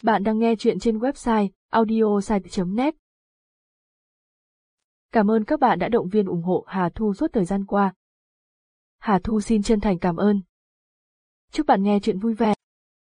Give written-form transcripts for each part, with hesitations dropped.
Bạn đang nghe chuyện trên website audiosite.net. Cảm ơn các bạn đã động viên ủng hộ Hà Thu suốt thời gian qua. Hà Thu xin chân thành cảm ơn. Chúc bạn nghe chuyện vui vẻ.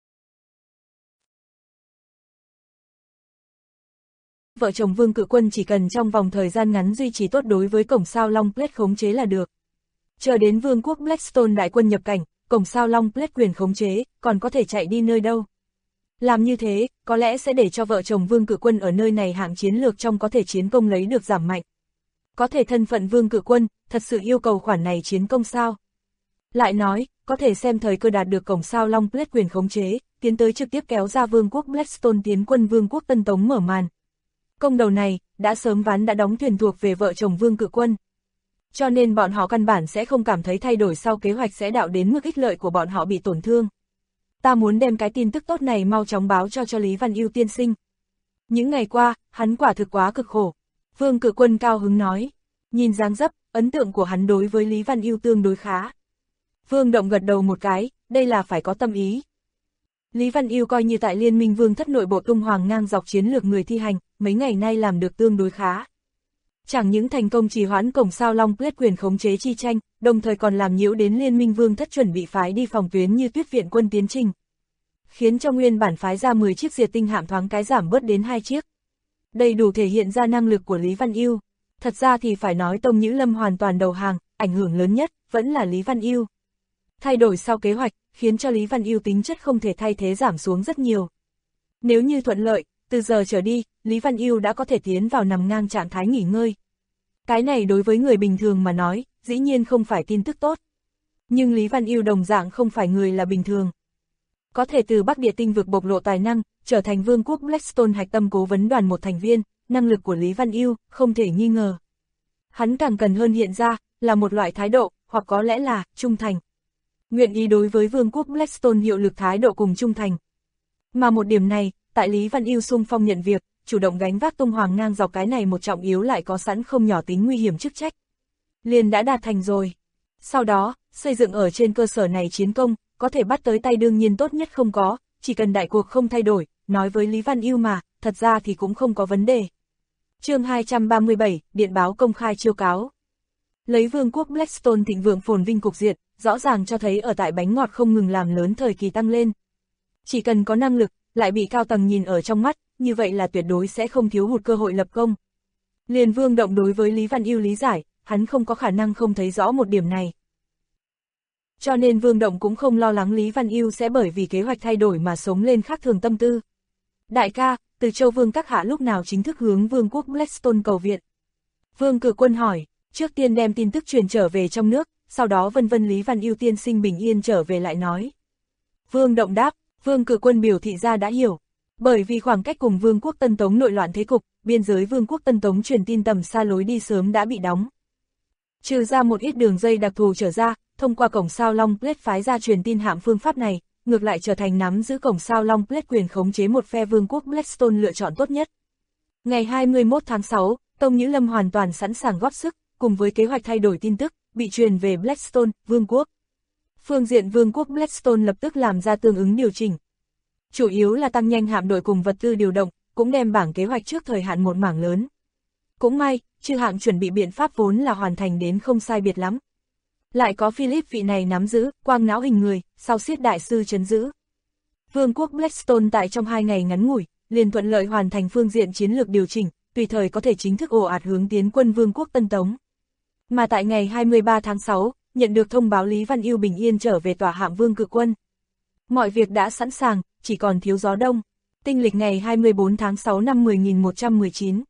Vợ chồng Vương Cự Quân chỉ cần trong vòng thời gian ngắn duy trì tốt đối với cổng sao Long Plate khống chế là được. Chờ đến Vương quốc Blackstone đại quân nhập cảnh, cổng sao Long Plate quyền khống chế, còn có thể chạy đi nơi đâu. Làm như thế, có lẽ sẽ để cho vợ chồng Vương Cự Quân ở nơi này hạng chiến lược trong có thể chiến công lấy được giảm mạnh. Có thể thân phận Vương Cự Quân, thật sự yêu cầu khoản này chiến công sao? Lại nói, có thể xem thời cơ đạt được cổng sao Long Plate quyền khống chế, tiến tới trực tiếp kéo ra Vương quốc Blackstone tiến quân Vương quốc Tân Tống mở màn. Công đầu này, đã sớm ván đã đóng thuyền thuộc về vợ chồng Vương Cự Quân. Cho nên bọn họ căn bản sẽ không cảm thấy thay đổi sau kế hoạch sẽ đạo đến mức ích lợi của bọn họ bị tổn thương. Ta muốn đem cái tin tức tốt này mau chóng báo cho Lý Văn Ưu tiên sinh. Những ngày qua, hắn quả thực quá cực khổ. Vương Cự Quân cao hứng nói. Nhìn dáng dấp, ấn tượng của hắn đối với Lý Văn Ưu tương đối khá. Vương Động gật đầu một cái, đây là phải có tâm ý. Lý Văn Ưu coi như tại Liên minh Vương thất nội bộ tung hoàng ngang dọc chiến lược người thi hành, mấy ngày nay làm được tương đối khá. Chẳng những thành công trì hoãn cổng sao Long Plate quyền khống chế chi tranh, đồng thời còn làm nhiễu đến Liên minh Vương thất chuẩn bị phái đi phòng tuyến như Tuyết viện quân tiến trình. Khiến cho nguyên bản phái ra 10 chiếc diệt tinh hạm thoáng cái giảm bớt đến 2 chiếc. Đây đủ thể hiện ra năng lực của Lý Văn Ưu. Thật ra thì phải nói Tông Nhữ Lâm hoàn toàn đầu hàng, ảnh hưởng lớn nhất vẫn là Lý Văn Ưu. Thay đổi sau kế hoạch, khiến cho Lý Văn Ưu tính chất không thể thay thế giảm xuống rất nhiều. Nếu như thuận lợi, từ giờ trở đi, Lý Văn Ưu đã có thể tiến vào nằm ngang trạng thái nghỉ ngơi. Cái này đối với người bình thường mà nói, dĩ nhiên không phải tin tức tốt. Nhưng Lý Văn Ưu đồng dạng không phải người là bình thường. Có thể từ Bắc Địa tinh vực bộc lộ tài năng, trở thành Vương quốc Blackstone hạch tâm cố vấn đoàn một thành viên, năng lực của Lý Văn Ưu không thể nghi ngờ. Hắn càng cần hơn hiện ra, là một loại thái độ, hoặc có lẽ là trung thành. Nguyện ý đối với Vương quốc Blackstone hiệu lực thái độ cùng trung thành. Mà một điểm này, tại Lý Văn Ưu xung phong nhận việc, chủ động gánh vác tung hoàng ngang dọc cái này một trọng yếu lại có sẵn không nhỏ tính nguy hiểm chức trách. Liền đã đạt thành rồi. Sau đó, xây dựng ở trên cơ sở này chiến công, có thể bắt tới tay đương nhiên tốt nhất không có, chỉ cần đại cuộc không thay đổi, nói với Lý Văn Ưu mà, thật ra thì cũng không có vấn đề. Chương 237, điện báo công khai chiêu cáo. Lấy Vương quốc Blackstone thịnh vượng phồn vinh cục diện, rõ ràng cho thấy ở tại bánh ngọt không ngừng làm lớn thời kỳ tăng lên. Chỉ cần có năng lực, lại bị cao tầng nhìn ở trong mắt, như vậy là tuyệt đối sẽ không thiếu hụt cơ hội lập công. Liền Vương Động đối với Lý Văn Ưu lý giải, hắn không có khả năng không thấy rõ một điểm này. Cho nên Vương Động cũng không lo lắng Lý Văn Ưu sẽ bởi vì kế hoạch thay đổi mà sống lên khác thường tâm tư. Đại ca, Từ Châu Vương các hạ lúc nào chính thức hướng Vương quốc Blackstone cầu viện? Vương Cự Quân hỏi, trước tiên đem tin tức truyền trở về trong nước, sau đó vân Lý Văn Ưu tiên sinh bình yên trở về lại nói. Vương Động đáp, Vương Cự Quân biểu thị ra đã hiểu. Bởi vì khoảng cách cùng Vương quốc Tân Tống nội loạn thế cục, biên giới Vương quốc Tân Tống truyền tin tầm xa lối đi sớm đã bị đóng. Trừ ra một ít đường dây đặc thù trở ra, thông qua cổng sao Long Plate phái ra truyền tin hạm phương pháp này, ngược lại trở thành nắm giữ cổng sao Long Plate quyền khống chế một phe Vương quốc Blackstone lựa chọn tốt nhất. Ngày 21 tháng 6, Tông Nhữ Lâm hoàn toàn sẵn sàng góp sức, cùng với kế hoạch thay đổi tin tức, bị truyền về Blackstone, Vương quốc. Phương diện Vương quốc Blackstone lập tức làm ra tương ứng điều chỉnh. Chủ yếu là tăng nhanh hạm đội cùng vật tư điều động, cũng đem bảng kế hoạch trước thời hạn một mảng lớn. Cũng may, chư hạng chuẩn bị biện pháp vốn là hoàn thành đến không sai biệt lắm. Lại có Philip vị này nắm giữ, quang não hình người, sau xiết đại sư trấn giữ. Vương quốc Blackstone tại trong 2 ngày ngắn ngủi, liền thuận lợi hoàn thành phương diện chiến lược điều chỉnh, tùy thời có thể chính thức ồ ạt hướng tiến quân Vương quốc Tân Tống. Mà tại ngày 23 tháng 6, nhận được thông báo Lý Văn Ưu bình yên trở về tòa hạm Vương Cự Quân. Mọi việc đã sẵn sàng, chỉ còn thiếu gió đông. Tinh lịch ngày 24 tháng 6 năm 10119.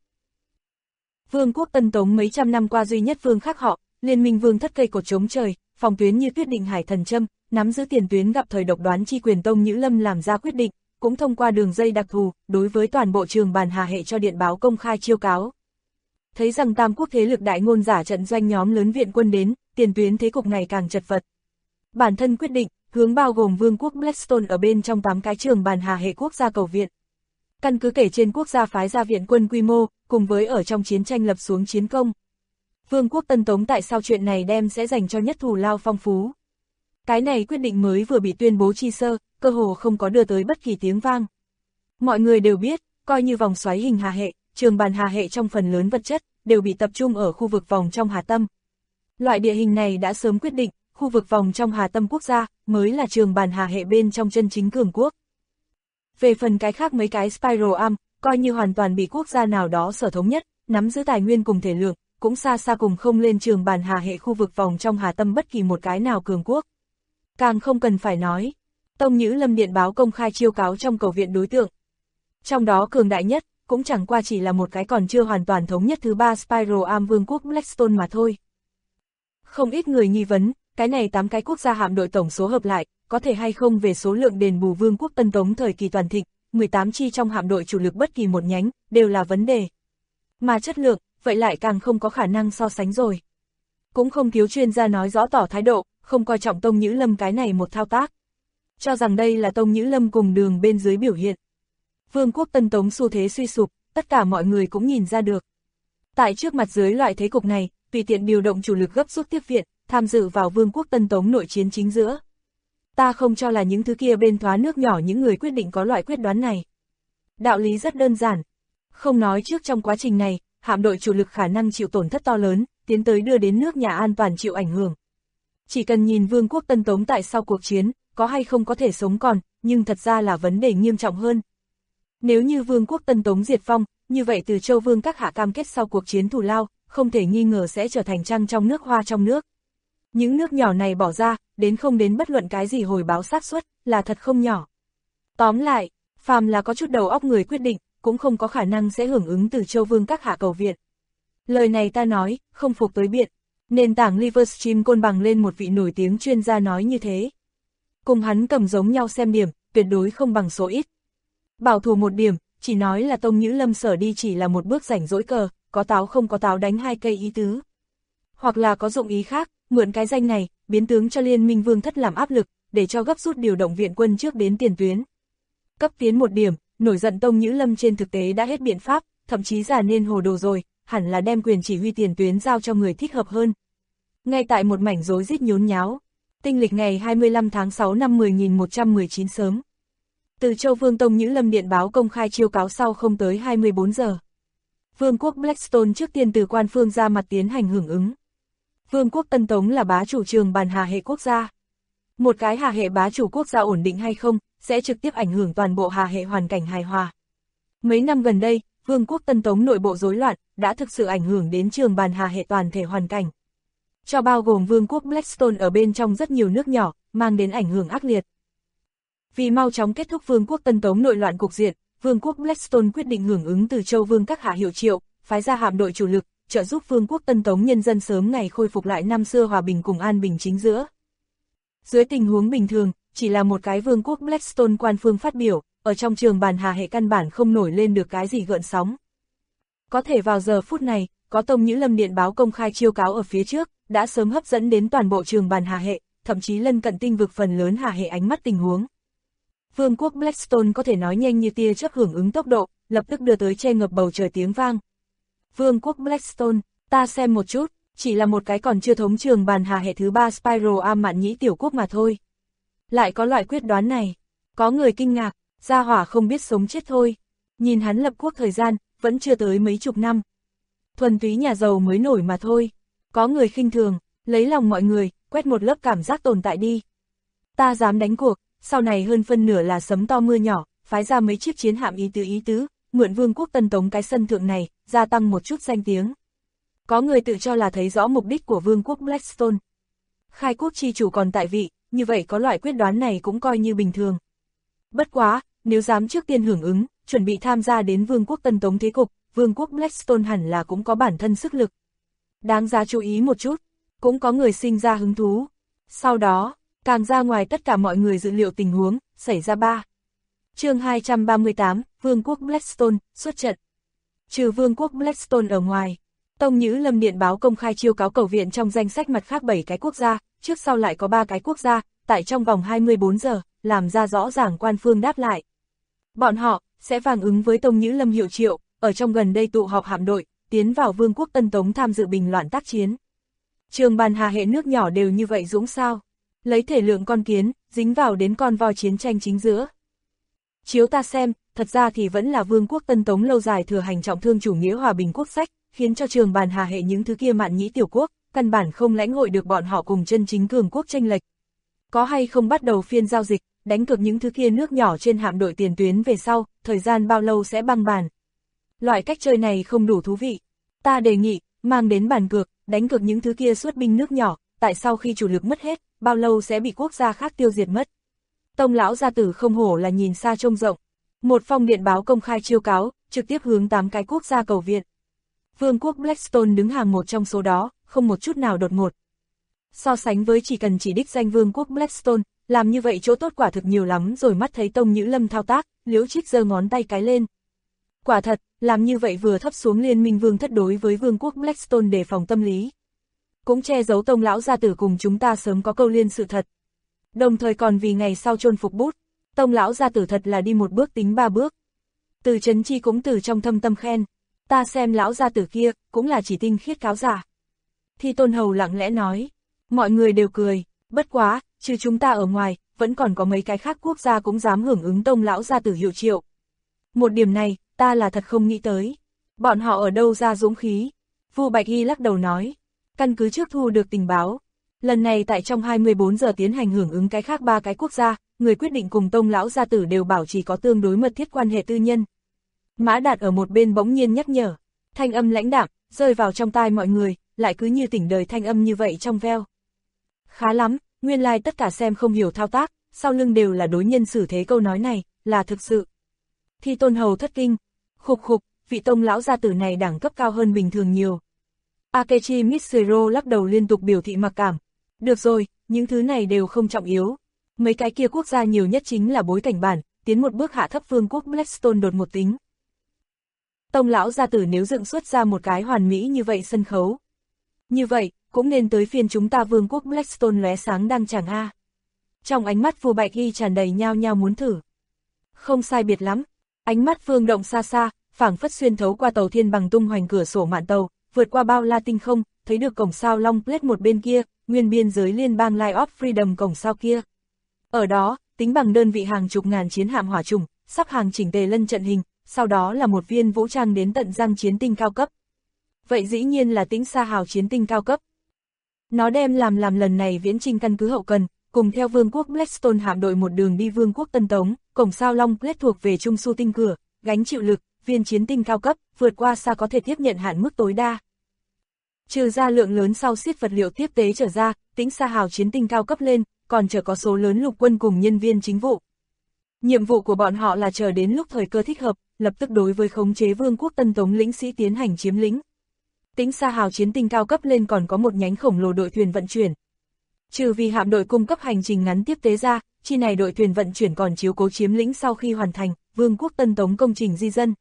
Vương quốc Tân Tống mấy trăm năm qua duy nhất vương khác họ, Liên minh Vương thất cây cột chống trời, phòng tuyến như Tuyết Định Hải Thần Châm, nắm giữ tiền tuyến gặp thời độc đoán chi quyền Tông Nhữ Lâm làm ra quyết định, cũng thông qua đường dây đặc thù, đối với toàn bộ trường bàn Hà hệ cho điện báo công khai chiêu cáo. Thấy rằng tam quốc thế lực đại ngôn giả trận doanh nhóm lớn viện quân đến, tiền tuyến thế cục ngày càng chật vật. Bản thân quyết định, hướng bao gồm Vương quốc Blackstone ở bên trong 8 cái trường bàn Hà hệ quốc gia cầu viện. Căn cứ kể trên quốc gia phái ra viện quân quy mô, cùng với ở trong chiến tranh lập xuống chiến công. Vương quốc Tân Tống tại sao chuyện này đem sẽ dành cho nhất thù lao phong phú. Cái này quyết định mới vừa bị tuyên bố chi sơ, cơ hồ không có đưa tới bất kỳ tiếng vang. Mọi người đều biết, coi như vòng xoáy hình hà hệ, trường bàn hà hệ trong phần lớn vật chất, đều bị tập trung ở khu vực vòng trong hà tâm. Loại địa hình này đã sớm quyết định, khu vực vòng trong hà tâm quốc gia, mới là trường bàn hà hệ bên trong chân chính cường quốc. Về phần cái khác mấy cái Spiral Arm, coi như hoàn toàn bị quốc gia nào đó sở thống nhất, nắm giữ tài nguyên cùng thể lượng, cũng xa xa cùng không lên trường bàn hà hệ khu vực vòng trong hà tâm bất kỳ một cái nào cường quốc. Càng không cần phải nói, Tông Nhữ Lâm điện báo công khai chiêu cáo trong cầu viện đối tượng. Trong đó cường đại nhất, cũng chẳng qua chỉ là một cái còn chưa hoàn toàn thống nhất thứ 3 Spiral Arm vương quốc Blackstone mà thôi. Không ít người nghi vấn, cái này 8 cái quốc gia hạm đội tổng số hợp lại, có thể hay không về số lượng đền bù vương quốc Tân Tống thời kỳ toàn thịnh, 18 chi trong hạm đội chủ lực bất kỳ một nhánh, đều là vấn đề. Mà chất lượng, vậy lại càng không có khả năng so sánh rồi. Cũng không thiếu chuyên gia nói rõ tỏ thái độ, không coi trọng Tông Nhữ Lâm cái này một thao tác. Cho rằng đây là Tông Nhữ Lâm cùng đường bên dưới biểu hiện. Vương quốc Tân Tống xu thế suy sụp, tất cả mọi người cũng nhìn ra được. Tại trước mặt dưới loại thế cục này, tùy tiện điều động chủ lực gấp rút tiếp viện, tham dự vào Vương quốc Tân Tống nội chiến chính giữa. Ta không cho là những thứ kia bên thoá nước nhỏ những người quyết định có loại quyết đoán này. Đạo lý rất đơn giản. Không nói trước trong quá trình này, hạm đội chủ lực khả năng chịu tổn thất to lớn, tiến tới đưa đến nước nhà an toàn chịu ảnh hưởng. Chỉ cần nhìn Vương quốc Tân Tống tại sau cuộc chiến, có hay không có thể sống còn, nhưng thật ra là vấn đề nghiêm trọng hơn. Nếu như Vương quốc Tân Tống diệt vong, như vậy Từ Châu Vương các hạ cam kết sau cuộc chiến thù lao, không thể nghi ngờ sẽ trở thành trăng trong nước hoa trong nước. Những nước nhỏ này bỏ ra, đến không đến bất luận cái gì hồi báo xác suất, là thật không nhỏ. Tóm lại, phàm là có chút đầu óc người quyết định, cũng không có khả năng sẽ hưởng ứng Từ Châu Vương các hạ cầu viện. Lời này ta nói, không phục tới biện. Nền tảng Livestream côn bằng lên một vị nổi tiếng chuyên gia nói như thế. Cùng hắn cầm giống nhau xem điểm, tuyệt đối không bằng số ít. Bảo thủ một điểm, chỉ nói là Tông Nhữ Lâm sở đi chỉ là một bước rảnh rỗi cờ, có táo không có táo đánh 2 cây ý tứ. Hoặc là có dụng ý khác, mượn cái danh này, biến tướng cho Liên minh Vương thất làm áp lực, để cho gấp rút điều động viện quân trước đến tiền tuyến. Cấp tiến một điểm, nổi giận Tông Nhữ Lâm trên thực tế đã hết biện pháp, thậm chí giả nên hồ đồ rồi, hẳn là đem quyền chỉ huy tiền tuyến giao cho người thích hợp hơn. Ngay tại một mảnh rối rít nhốn nháo, tinh lịch ngày 25 tháng 6 năm 10119 sớm. Từ Châu Vương Tông Nhữ Lâm điện báo công khai chiêu cáo sau không tới 24 giờ. Vương quốc Blackstone trước tiên từ quan phương ra mặt tiến hành hưởng ứng. Vương quốc Tân Tống là bá chủ trường bàn hà hệ quốc gia. Một cái hà hệ bá chủ quốc gia ổn định hay không, sẽ trực tiếp ảnh hưởng toàn bộ hà hệ hoàn cảnh hài hòa. Mấy năm gần đây, Vương quốc Tân Tống nội bộ rối loạn, đã thực sự ảnh hưởng đến trường bàn hà hệ toàn thể hoàn cảnh. Cho bao gồm Vương quốc Blackstone ở bên trong rất nhiều nước nhỏ, mang đến ảnh hưởng ác liệt. Vì mau chóng kết thúc Vương quốc Tân Tống nội loạn cục diện, Vương quốc Blackstone quyết định hưởng ứng Từ Châu Vương các hạ hiệu triệu, phái ra hạm đội chủ lực, trợ giúp Vương quốc Tân Tống nhân dân sớm ngày khôi phục lại năm xưa hòa bình cùng an bình chính giữa. Dưới tình huống bình thường, chỉ là một cái Vương quốc Blackstone quan phương phát biểu, ở trong trường bàn hà hệ căn bản không nổi lên được cái gì gợn sóng. Có thể vào giờ phút này, có Tông Nhữ Lâm điện báo công khai chiêu cáo ở phía trước, đã sớm hấp dẫn đến toàn bộ trường bàn hà hệ, thậm chí lân cận tinh vực phần lớn hà hệ ánh mắt tình huống. Vương quốc Blackstone có thể nói nhanh như tia chớp hưởng ứng tốc độ, lập tức đưa tới che ngập bầu trời tiếng vang. Vương quốc Blackstone, ta xem một chút, chỉ là một cái còn chưa thống trường bàn hà hệ thứ 3 Spiral Arm mạn nhĩ tiểu quốc mà thôi. Lại có loại quyết đoán này, có người kinh ngạc, gia hỏa không biết sống chết thôi. Nhìn hắn lập quốc thời gian, vẫn chưa tới mấy chục năm. Thuần túy nhà giàu mới nổi mà thôi. Có người khinh thường, lấy lòng mọi người, quét một lớp cảm giác tồn tại đi. Ta dám đánh cuộc, sau này hơn phân nửa là sấm to mưa nhỏ, phái ra mấy chiếc chiến hạm ý tứ, mượn Vương quốc Tân Tống cái sân thượng này, gia tăng một chút danh tiếng. Có người tự cho là thấy rõ mục đích của Vương quốc Blackstone. Khai quốc chi chủ còn tại vị, như vậy có loại quyết đoán này cũng coi như bình thường. Bất quá, nếu dám trước tiên hưởng ứng, chuẩn bị tham gia đến Vương quốc Tân Tống thế cục, Vương quốc Blackstone hẳn là cũng có bản thân sức lực. Đáng giá chú ý một chút, cũng có người sinh ra hứng thú. Sau đó, càng ra ngoài tất cả mọi người dự liệu tình huống, xảy ra 3. Chương 238, Vương quốc Blackstone, xuất trận. Trừ Vương quốc Blackstone ở ngoài, Tông Nhữ Lâm điện báo công khai chiêu cáo cầu viện trong danh sách mặt khác 7 cái quốc gia, trước sau lại có 3 cái quốc gia, tại trong vòng 24 giờ, làm ra rõ ràng quan phương đáp lại. Bọn họ sẽ phản ứng với Tông Nhữ Lâm hiệu triệu, ở trong gần đây tụ họp hạm đội, tiến vào Vương quốc Tân Tống tham dự bình loạn tác chiến. Trường bàn hà hệ nước nhỏ đều như vậy dũng sao, lấy thể lượng con kiến, dính vào đến con voi chiến tranh chính giữa. Chiếu ta xem, thật ra thì vẫn là Vương quốc Tân Tống lâu dài thừa hành trọng thương chủ nghĩa hòa bình quốc sách, khiến cho Trường Bàn Hà hệ những thứ kia mạn nhĩ tiểu quốc, căn bản không lãnh hội được bọn họ cùng chân chính cường quốc chênh lệch. Có hay không bắt đầu phiên giao dịch, đánh cược những thứ kia nước nhỏ trên hạm đội tiền tuyến về sau, thời gian bao lâu sẽ băng bàn. Loại cách chơi này không đủ thú vị. Ta đề nghị, mang đến bàn cược, đánh cược những thứ kia xuất binh nước nhỏ, tại sao khi chủ lực mất hết, bao lâu sẽ bị quốc gia khác tiêu diệt mất. Tông lão gia tử không hổ là nhìn xa trông rộng. Một phong điện báo công khai chiêu cáo, trực tiếp hướng 8 cái quốc gia cầu viện. Vương quốc Blackstone đứng hàng một trong số đó, không một chút nào đột ngột. So sánh với chỉ đích danh Vương quốc Blackstone, làm như vậy chỗ tốt quả thực nhiều lắm rồi. Mắt thấy Tông Nhữ Lâm thao tác, Liễu Trích giơ ngón tay cái lên. Quả thật, làm như vậy vừa thấp xuống liên minh vương thất đối với Vương quốc Blackstone đề phòng tâm lý. Cũng che giấu Tông lão gia tử cùng chúng ta sớm có câu liên sự thật. Đồng thời còn vì ngày sau chôn phục bút, Tông lão gia tử thật là đi một bước tính 3 bước. Từ Trấn Chi cũng từ trong thâm tâm khen, ta xem lão gia tử kia, cũng là chỉ tinh khiết cáo giả. Thi Tôn Hầu lặng lẽ nói, mọi người đều cười, bất quá, trừ chúng ta ở ngoài, vẫn còn có mấy cái khác quốc gia cũng dám hưởng ứng Tông lão gia tử hiệu triệu. Một điểm này, ta là thật không nghĩ tới. Bọn họ ở đâu ra dũng khí? Vu Bạch Y lắc đầu nói, căn cứ trước thu được tình báo. Lần này tại trong 24 giờ tiến hành hưởng ứng cái khác 3 cái quốc gia, người quyết định cùng Tông lão gia tử đều bảo trì có tương đối mật thiết quan hệ tư nhân. Mã Đạt ở một bên bỗng nhiên nhắc nhở, thanh âm lãnh đạm, rơi vào trong tai mọi người, lại cứ như tỉnh đời thanh âm như vậy trong veo. Khá lắm, nguyên lai tất cả xem không hiểu thao tác, sau lưng đều là đối nhân xử thế câu nói này, là thực sự. Thi Tôn Hầu thất kinh, khục khục, vị Tông lão gia tử này đẳng cấp cao hơn bình thường nhiều. Akechi Mitsuro lắc đầu liên tục biểu thị mặc cảm. Được rồi, những thứ này đều không trọng yếu. Mấy cái kia quốc gia nhiều nhất chính là bối cảnh bản, tiến một bước hạ thấp Vương quốc Blackstone đột một tính. Tông lão gia tử nếu dựng xuất ra một cái hoàn mỹ như vậy sân khấu. Như vậy, cũng nên tới phiên chúng ta Vương quốc Blackstone lóe sáng đang chẳng a. Trong ánh mắt Vu Bạch Y tràn đầy nhao nhao muốn thử. Không sai biệt lắm, ánh mắt Vương Động xa xa, phảng phất xuyên thấu qua tàu thiên bằng tung hoành cửa sổ mạn tàu, vượt qua bao la tinh không, thấy được cổng sao Long Plate một bên kia, nguyên biên giới liên bang Line of Freedom cổng sao kia. Ở đó, tính bằng đơn vị hàng chục ngàn chiến hạm hỏa trùng, sắp hàng chỉnh tề lân trận hình, sau đó là một viên vũ trang đến tận răng chiến tinh cao cấp. Vậy dĩ nhiên là Tĩnh Sa Hào chiến tinh cao cấp. Nó đem làm lần này viễn chinh căn cứ hậu cần, cùng theo Vương quốc Blackstone hạm đội một đường đi Vương quốc Tân Tống, cổng sao Long Plate thuộc về Trung Su tinh cửa, gánh chịu lực, viên chiến tinh cao cấp, vượt qua xa có thể tiếp nhận hạn mức tối đa. Trừ ra lượng lớn sau xiết vật liệu tiếp tế trở ra, Tĩnh Sa Hào chiến tinh cao cấp lên, còn chở có số lớn lục quân cùng nhân viên chính vụ. Nhiệm vụ của bọn họ là chờ đến lúc thời cơ thích hợp, lập tức đối với khống chế Vương quốc Tân Tống lĩnh sĩ tiến hành chiếm lĩnh. Tĩnh Sa Hào chiến tinh cao cấp lên còn có một nhánh khổng lồ đội thuyền vận chuyển. Trừ vì hạm đội cung cấp hành trình ngắn tiếp tế ra, chi này đội thuyền vận chuyển còn chiếu cố chiếm lĩnh sau khi hoàn thành Vương quốc Tân Tống công trình di dân.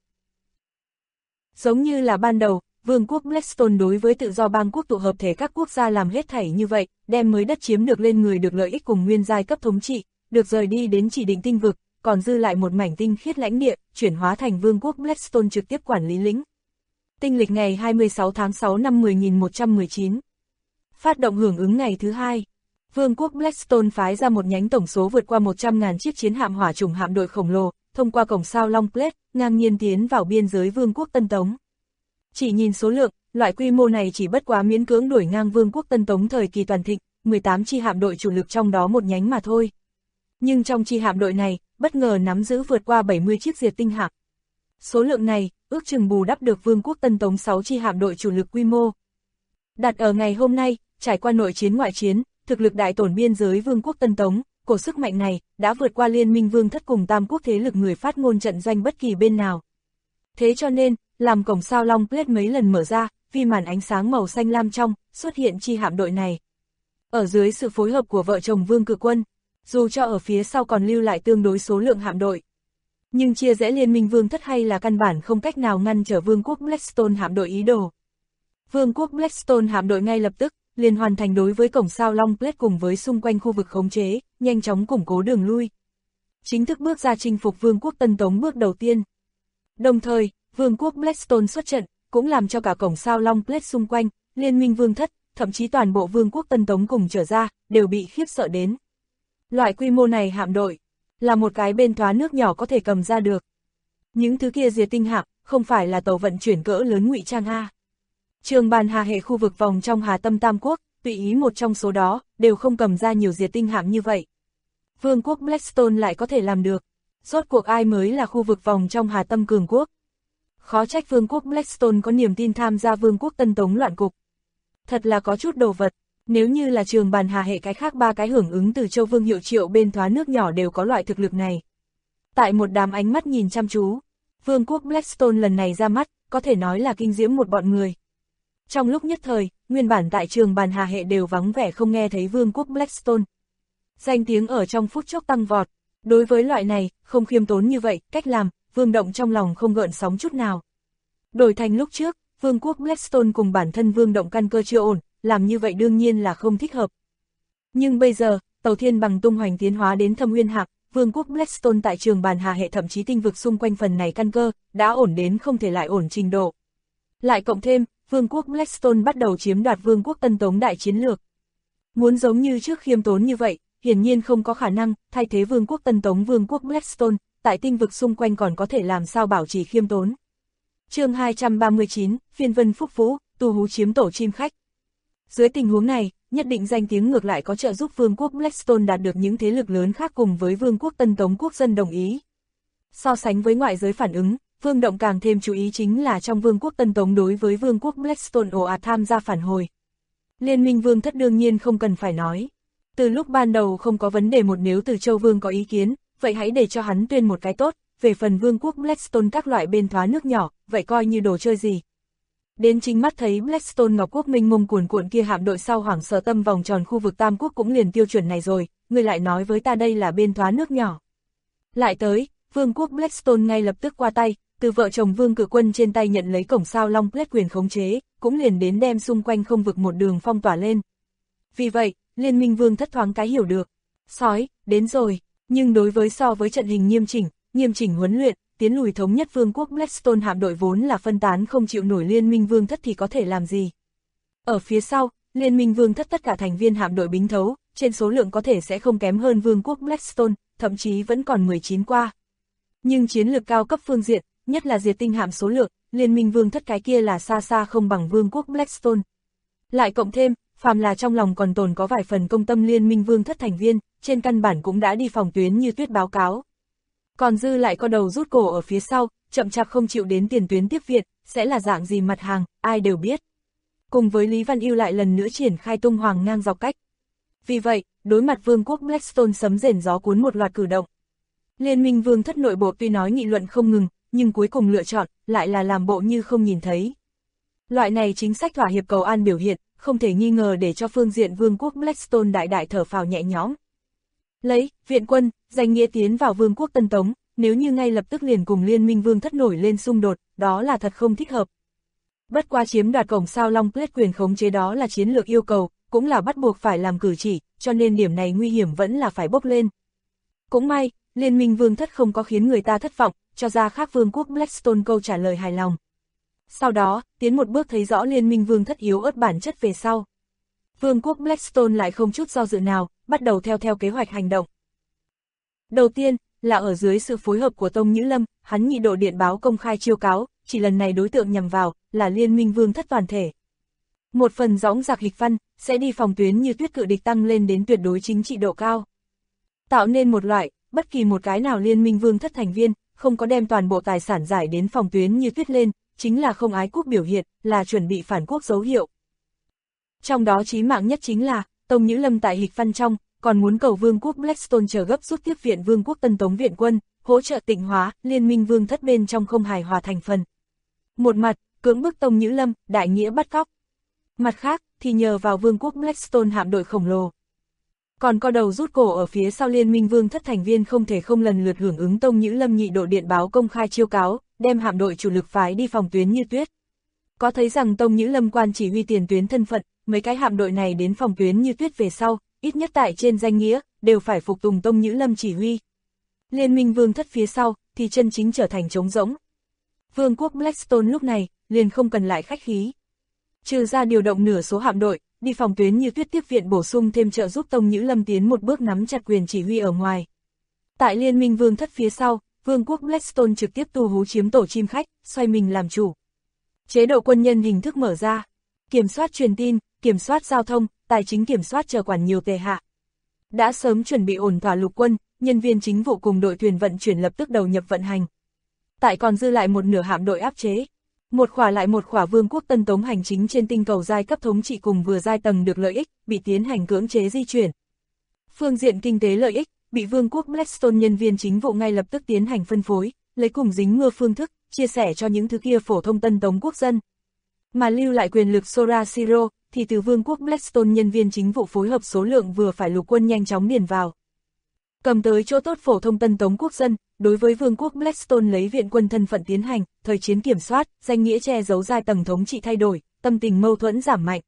Giống như là ban đầu, Vương quốc Blackstone đối với tự do bang quốc tụ hợp thể các quốc gia làm hết thảy như vậy, đem mới đất chiếm được lên người được lợi ích cùng nguyên giai cấp thống trị, được rời đi đến chỉ định tinh vực, còn dư lại một mảnh tinh khiết lãnh địa, chuyển hóa thành Vương quốc Blackstone trực tiếp quản lý lĩnh. Tinh lịch ngày 26 tháng 6 năm 10119. Phát động hưởng ứng ngày thứ 2. Vương quốc Blackstone phái ra một nhánh tổng số vượt qua 100.000 chiếc chiến hạm hỏa trùng hạm đội khổng lồ, thông qua cổng sao Long Plate, ngang nhiên tiến vào biên giới Vương quốc Tân Tống. Chỉ nhìn số lượng, loại quy mô này chỉ bất quá miễn cưỡng đuổi ngang Vương quốc Tân Tống thời kỳ toàn thịnh, 18 chi hạm đội chủ lực trong đó một nhánh mà thôi. Nhưng trong chi hạm đội này, bất ngờ nắm giữ vượt qua 70 chiếc diệt tinh hạm. Số lượng này, ước chừng bù đắp được Vương quốc Tân Tống 6 chi hạm đội chủ lực quy mô. Đặt ở ngày hôm nay, trải qua nội chiến ngoại chiến, thực lực đại tổn biên giới Vương quốc Tân Tống, cổ sức mạnh này đã vượt qua liên minh vương thất cùng tam quốc thế lực người phát ngôn trận doanh bất kỳ bên nào. Thế cho nên, làm cổng sao Long Plate mấy lần mở ra, vì màn ánh sáng màu xanh lam trong, xuất hiện chi hạm đội này. Ở dưới sự phối hợp của vợ chồng Vương Cự Quân, dù cho ở phía sau còn lưu lại tương đối số lượng hạm đội, nhưng chia rẽ liên minh vương thất hay là căn bản không cách nào ngăn trở Vương quốc Blackstone hạm đội ý đồ. Vương quốc Blackstone hạm đội ngay lập tức liền hoàn thành đối với cổng sao Long Plate cùng với xung quanh khu vực khống chế, nhanh chóng củng cố đường lui. Chính thức bước ra chinh phục Vương quốc Tân Tống bước đầu tiên. Đồng thời, Vương quốc Blackstone xuất trận, cũng làm cho cả cổng sao Long Plate xung quanh, liên minh vương thất, thậm chí toàn bộ Vương quốc Tân Tống cùng trở ra, đều bị khiếp sợ đến. Loại quy mô này hạm đội, là một cái bên thoá nước nhỏ có thể cầm ra được. Những thứ kia diệt tinh hạm, không phải là tàu vận chuyển cỡ lớn ngụy trang a. Trường bàn Hà hệ khu vực vòng trong Hà Tâm Tam Quốc, tùy ý một trong số đó, đều không cầm ra nhiều diệt tinh hạm như vậy. Vương quốc Blackstone lại có thể làm được. Rốt cuộc ai mới là khu vực vòng trong Hà Tâm Cường Quốc? Khó trách Vương quốc Blackstone có niềm tin tham gia Vương quốc Tân Tống loạn cục. Thật là có chút đồ vật. Nếu như là trường bàn Hà hệ cái khác 3 cái hưởng ứng từ Châu Vương Hiệu Triệu bên thoá nước nhỏ đều có loại thực lực này. Tại một đám ánh mắt nhìn chăm chú, Vương quốc Blackstone lần này ra mắt, có thể nói là kinh diễm một bọn người. Trong lúc nhất thời, nguyên bản tại trường bàn Hà hệ đều vắng vẻ không nghe thấy Vương quốc Blackstone. Danh tiếng ở trong phút chốc tăng vọt. Đối với loại này, không khiêm tốn như vậy, cách làm, Vương Động trong lòng không gợn sóng chút nào. Đổi thành lúc trước, Vương quốc Blackstone cùng bản thân Vương Động căn cơ chưa ổn, làm như vậy đương nhiên là không thích hợp. Nhưng bây giờ, tàu thiên bằng tung hoành tiến hóa đến Thâm Uyên Hạc, Vương quốc Blackstone tại trường bàn Hà hệ thậm chí tinh vực xung quanh phần này căn cơ, đã ổn đến không thể lại ổn trình độ. Lại cộng thêm, Vương quốc Blackstone bắt đầu chiếm đoạt Vương quốc Tân Tống đại chiến lược. Muốn giống như trước khiêm tốn như vậy, hiển nhiên không có khả năng, thay thế Vương quốc Tân Tống Vương quốc Blackstone, tại tinh vực xung quanh còn có thể làm sao bảo trì khiêm tốn. Chương 239, Phiên Vân Phúc Vũ, Tu Hú chiếm tổ chim khách. Dưới tình huống này, nhất định danh tiếng ngược lại có trợ giúp Vương quốc Blackstone đạt được những thế lực lớn khác cùng với Vương quốc Tân Tống quốc dân đồng ý. So sánh với ngoại giới phản ứng, Vương Động càng thêm chú ý chính là trong Vương quốc Tân Tống đối với Vương quốc Blackstone ồ ạt tham gia phản hồi. Liên minh Vương thất đương nhiên không cần phải nói. Từ lúc ban đầu không có vấn đề một, nếu từ Châu Vương có ý kiến, vậy hãy để cho hắn tuyên một cái tốt, về phần Vương quốc Blackstone các loại bên thoá nước nhỏ, vậy coi như đồ chơi gì. Đến chính mắt thấy Blackstone Ngọc Quốc minh mông cuồn cuộn kia hạm đội sau hoảng sợ tâm vòng tròn khu vực Tam Quốc cũng liền tiêu chuẩn này rồi, người lại nói với ta đây là bên thoá nước nhỏ. Lại tới, Vương quốc Blackstone ngay lập tức qua tay, từ vợ chồng Vương Cự Quân trên tay nhận lấy cổng sao Long Plate quyền khống chế, cũng liền đến đem xung quanh không vực một đường phong tỏa lên. Vì vậy, Liên minh Vương thất thoáng cái hiểu được. Sói, đến rồi, nhưng đối với so với trận hình nghiêm chỉnh huấn luyện, tiến lùi thống nhất Vương quốc Blackstone hạm đội vốn là phân tán không chịu nổi Liên minh Vương thất thì có thể làm gì. Ở phía sau, Liên minh Vương thất tất cả thành viên hạm đội bính thấu, trên số lượng có thể sẽ không kém hơn Vương quốc Blackstone, thậm chí vẫn còn 19 qua. Nhưng chiến lược cao cấp phương diện, nhất là diệt tinh hạm số lượng, Liên minh Vương thất cái kia là xa xa không bằng Vương quốc Blackstone. Lại cộng thêm, phàm là trong lòng còn tồn có vài phần công tâm Liên minh Vương thất thành viên, trên căn bản cũng đã đi phòng tuyến như tuyết báo cáo. Còn dư lại có đầu rút cổ ở phía sau, chậm chạp không chịu đến tiền tuyến tiếp viện, sẽ là dạng gì mặt hàng, ai đều biết. Cùng với Lý Văn Ưu lại lần nữa triển khai tung hoàng ngang dọc cách. Vì vậy, đối mặt Vương quốc Blackstone sấm rền gió cuốn một loạt cử động. Liên minh Vương thất nội bộ tuy nói nghị luận không ngừng, nhưng cuối cùng lựa chọn, lại là làm bộ như không nhìn thấy. Loại này chính sách thỏa hiệp cầu an biểu hiện, không thể nghi ngờ để cho phương diện Vương quốc Blackstone đại đại thở phào nhẹ nhõm. Lấy, viện quân, danh nghĩa tiến vào Vương quốc Tân Tống, nếu như ngay lập tức liền cùng Liên minh Vương thất nổi lên xung đột, đó là thật không thích hợp. Bất qua chiếm đoạt cổng sao Long Plate quyền khống chế đó là chiến lược yêu cầu, cũng là bắt buộc phải làm cử chỉ, cho nên điểm này nguy hiểm vẫn là phải bốc lên. Cũng may, Liên minh Vương thất không có khiến người ta thất vọng, cho ra khác Vương quốc Blackstone câu trả lời hài lòng. Sau đó, tiến một bước thấy rõ Liên minh Vương thất yếu ớt bản chất về sau. Vương quốc Blackstone lại không chút do dự nào, bắt đầu theo kế hoạch hành động. Đầu tiên, là ở dưới sự phối hợp của Tông Nhữ Lâm, hắn nhị độ điện báo công khai chiêu cáo, chỉ lần này đối tượng nhằm vào, là Liên minh Vương thất toàn thể. Một phần dõng dạc hịch văn, sẽ đi phòng tuyến như tuyết cự địch tăng lên đến tuyệt đối chính trị độ cao. Tạo nên một loại, bất kỳ một cái nào Liên minh Vương thất thành viên, không có đem toàn bộ tài sản giải đến phòng tuyến như tuyết lên, chính là không ái quốc biểu hiện, là chuẩn bị phản quốc dấu hiệu. Trong đó chí mạng nhất chính là, Tông Nhữ Lâm tại hịch văn trong, còn muốn cầu Vương quốc Blackstone chờ gấp rút tiếp viện Vương quốc Tân Tống viện quân, hỗ trợ tịnh hóa, Liên minh Vương thất bên trong không hài hòa thành phần. Một mặt, cưỡng bức Tông Nhữ Lâm, đại nghĩa bắt cóc. Mặt khác, thì nhờ vào Vương quốc Blackstone hạm đội khổng lồ. Còn có đầu rút cổ ở phía sau Liên minh Vương thất thành viên không thể không lần lượt hưởng ứng Tông Nhữ Lâm nhị độ điện báo công khai chiêu cáo, đem hạm đội chủ lực phái đi phòng tuyến như tuyết. Có thấy rằng Tông Nhữ Lâm quan chỉ huy tiền tuyến thân phận, mấy cái hạm đội này đến phòng tuyến như tuyết về sau, ít nhất tại trên danh nghĩa, đều phải phục tùng Tông Nhữ Lâm chỉ huy. Liên minh Vương thất phía sau, thì chân chính trở thành trống rỗng. Vương quốc Blackstone lúc này, liền không cần lại khách khí. Trừ ra điều động nửa số hạm đội, đi phòng tuyến như tuyết tiếp viện bổ sung thêm trợ giúp Tông Nhữ Lâm tiến một bước nắm chặt quyền chỉ huy ở ngoài. Tại Liên minh Vương thất phía sau, vương quốc Blackstone trực tiếp tu hú chiếm tổ chim khách, xoay mình làm chủ. Chế độ quân nhân hình thức mở ra, kiểm soát truyền tin, kiểm soát giao thông, tài chính kiểm soát chờ quản nhiều tề hạ. Đã sớm chuẩn bị ổn thỏa lục quân, nhân viên chính vụ cùng đội thuyền vận chuyển lập tức đầu nhập vận hành. Tại còn dư lại một nửa hạm đội áp chế. Một khỏa vương quốc Tân Tống hành chính trên tinh cầu giai cấp thống trị cùng vừa giai tầng được lợi ích, bị tiến hành cưỡng chế di chuyển. Phương diện kinh tế lợi ích, bị vương quốc Blackstone nhân viên chính vụ ngay lập tức tiến hành phân phối, lấy cùng dính mưa phương thức, chia sẻ cho những thứ kia phổ thông Tân Tống quốc dân. Mà lưu lại quyền lực Sora Siro, thì từ vương quốc Blackstone nhân viên chính vụ phối hợp số lượng vừa phải lục quân nhanh chóng điền vào. Cầm tới chỗ tốt phổ thông Tân Tống quốc dân, đối với vương quốc Blackstone lấy viện quân thân phận tiến hành, thời chiến kiểm soát, danh nghĩa che giấu giai tầng thống trị thay đổi, tâm tình mâu thuẫn giảm mạnh.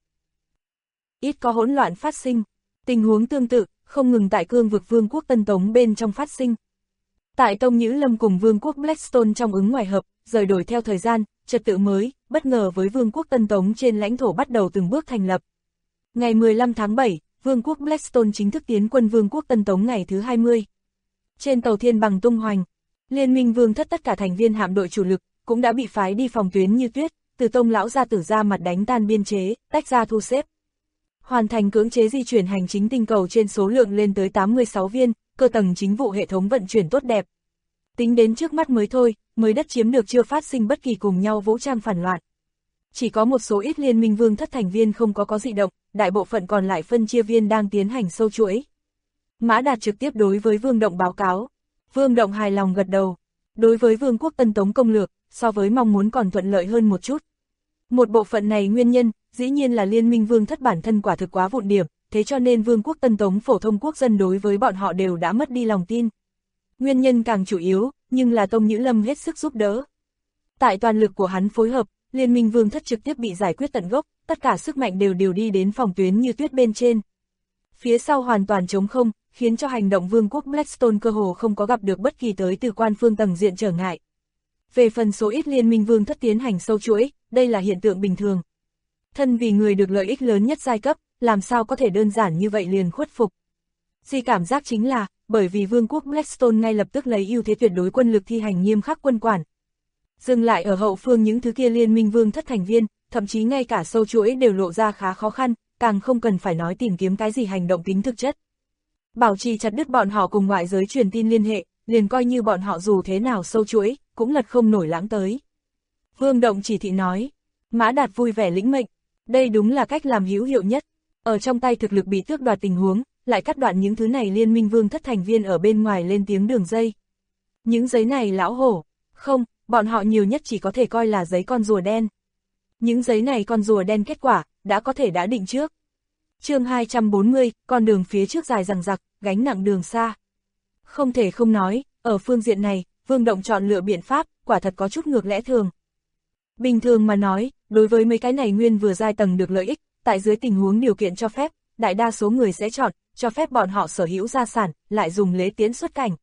Ít có hỗn loạn phát sinh, tình huống tương tự, không ngừng tại cương vực vương quốc Tân Tống bên trong phát sinh. Tại Tông Nhữ Lâm cùng vương quốc Blackstone trong ứng ngoài hợp, rời đổi theo thời gian, trật tự mới, bất ngờ với vương quốc Tân Tống trên lãnh thổ bắt đầu từng bước thành lập. Ngày 15 tháng 7, vương quốc Blackstone chính thức tiến quân vương quốc Tân Tống ngày thứ 20. Trên tàu thiên bằng tung hoành, liên minh vương thất tất cả thành viên hạm đội chủ lực, cũng đã bị phái đi phòng tuyến như tuyết, từ Tông lão gia tử ra mặt đánh tan biên chế, tách ra thu xếp. Hoàn thành cưỡng chế di chuyển hành chính tinh cầu trên số lượng lên tới 86 viên, cơ tầng chính vụ hệ thống vận chuyển tốt đẹp. Tính đến trước mắt mới thôi, mới đất chiếm được chưa phát sinh bất kỳ cùng nhau vũ trang phản loạn. Chỉ có một số ít liên minh vương thất thành viên không có dị động, đại bộ phận còn lại phân chia viên đang tiến hành sâu chuỗi. Mã Đạt trực tiếp đối với Vương Động báo cáo. Vương Động hài lòng gật đầu. Đối với vương quốc Tân Tống công lược, so với mong muốn còn thuận lợi hơn một chút. Một bộ phận này nguyên nhân, dĩ nhiên là liên minh vương thất bản thân quả thực quá vụn điểm, thế cho nên vương quốc Tân Tống phổ thông quốc dân đối với bọn họ đều đã mất đi lòng tin. Nguyên nhân càng chủ yếu, nhưng là Tông Nhữ Lâm hết sức giúp đỡ. Tại toàn lực của hắn phối hợp, liên minh vương thất trực tiếp bị giải quyết tận gốc, tất cả sức mạnh đều đi đến phòng tuyến như tuyết bên trên. Phía sau hoàn toàn trống không, khiến cho hành động vương quốc Blackstone cơ hồ không có gặp được bất kỳ tới từ quan phương tầng diện trở ngại. Về phần số ít liên minh vương thất tiến hành sâu chuỗi, đây là hiện tượng bình thường. Thân vì người được lợi ích lớn nhất giai cấp, làm sao có thể đơn giản như vậy liền khuất phục. Di cảm giác chính là, bởi vì vương quốc Blackstone ngay lập tức lấy ưu thế tuyệt đối quân lực thi hành nghiêm khắc quân quản. Dừng lại ở hậu phương những thứ kia liên minh vương thất thành viên, thậm chí ngay cả sâu chuỗi đều lộ ra khá khó khăn, càng không cần phải nói tìm kiếm cái gì hành động tính thực chất. Bảo trì chặt đứt bọn họ cùng ngoại giới truyền tin liên hệ, liền coi như bọn họ dù thế nào sâu chuỗi, cũng lật không nổi lãng tới. Vương Động chỉ thị nói, Mã Đạt vui vẻ lĩnh mệnh, đây đúng là cách làm hữu hiệu nhất. Ở trong tay thực lực bị tước đoạt tình huống, lại cắt đoạn những thứ này liên minh vương thất thành viên ở bên ngoài lên tiếng đường dây. Những giấy này lão hổ, không, bọn họ nhiều nhất chỉ có thể coi là giấy con rùa đen. Những giấy này con rùa đen kết quả, đã định trước. Chương 240, con đường phía trước dài dằng dặc, gánh nặng đường xa. Không thể không nói, ở phương diện này, Vương Động chọn lựa biện pháp, quả thật có chút ngược lẽ thường. Bình thường mà nói, đối với mấy cái này nguyên vừa giai tầng được lợi ích, tại dưới tình huống điều kiện cho phép, đại đa số người sẽ chọn, cho phép bọn họ sở hữu gia sản, lại dùng lễ tiễn xuất cảnh.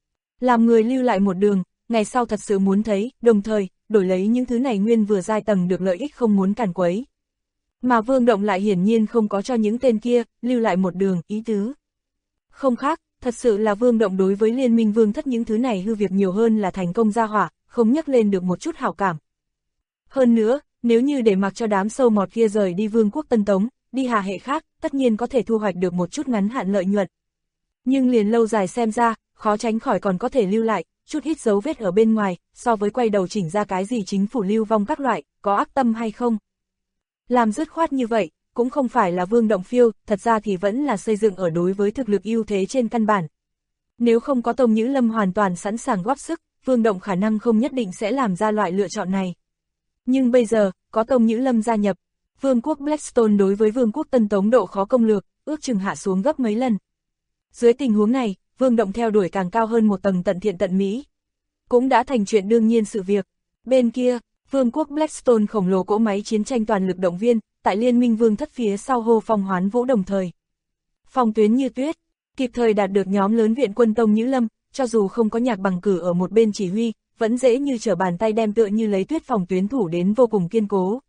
Làm người lưu lại một đường, ngày sau thật sự muốn thấy, đồng thời, đổi lấy những thứ này nguyên vừa giai tầng được lợi ích không muốn cản quấy. Mà Vương Động lại hiển nhiên không có cho những tên kia, lưu lại một đường, ý tứ. Không khác, thật sự là Vương Động đối với liên minh vương thất những thứ này hư việc nhiều hơn là thành công gia hỏa, không nhắc lên được một chút hảo cảm. Hơn nữa, nếu như để mặc cho đám sâu mọt kia rời đi vương quốc Tân Tống, đi hà hệ khác, tất nhiên có thể thu hoạch được một chút ngắn hạn lợi nhuận. Nhưng liền lâu dài xem ra, khó tránh khỏi còn có thể lưu lại, chút ít dấu vết ở bên ngoài, so với quay đầu chỉnh ra cái gì chính phủ lưu vong các loại, có ác tâm hay không. Làm dứt khoát như vậy, cũng không phải là Vương Động phiêu, thật ra thì vẫn là xây dựng ở đối với thực lực ưu thế trên căn bản. Nếu không có Tông Nhữ Lâm hoàn toàn sẵn sàng góp sức, Vương Động khả năng không nhất định sẽ làm ra loại lựa chọn này. Nhưng bây giờ, có Tông Nhữ Lâm gia nhập, vương quốc Blackstone đối với vương quốc Tân Tống độ khó công lược, ước chừng hạ xuống gấp mấy lần. Dưới tình huống này, Vương Động theo đuổi càng cao hơn một tầng tận thiện tận mỹ. Cũng đã thành chuyện đương nhiên sự việc. Bên kia, vương quốc Blackstone khổng lồ cỗ máy chiến tranh toàn lực động viên, tại liên minh vương thất phía sau hô phong hoán vũ đồng thời. Phòng tuyến như tuyết, kịp thời đạt được nhóm lớn viện quân Tông Nhữ Lâm, cho dù không có Nhạc Bằng Cử ở một bên chỉ huy, vẫn dễ như trở bàn tay đem tựa như lấy tuyết phòng tuyến thủ đến vô cùng kiên cố.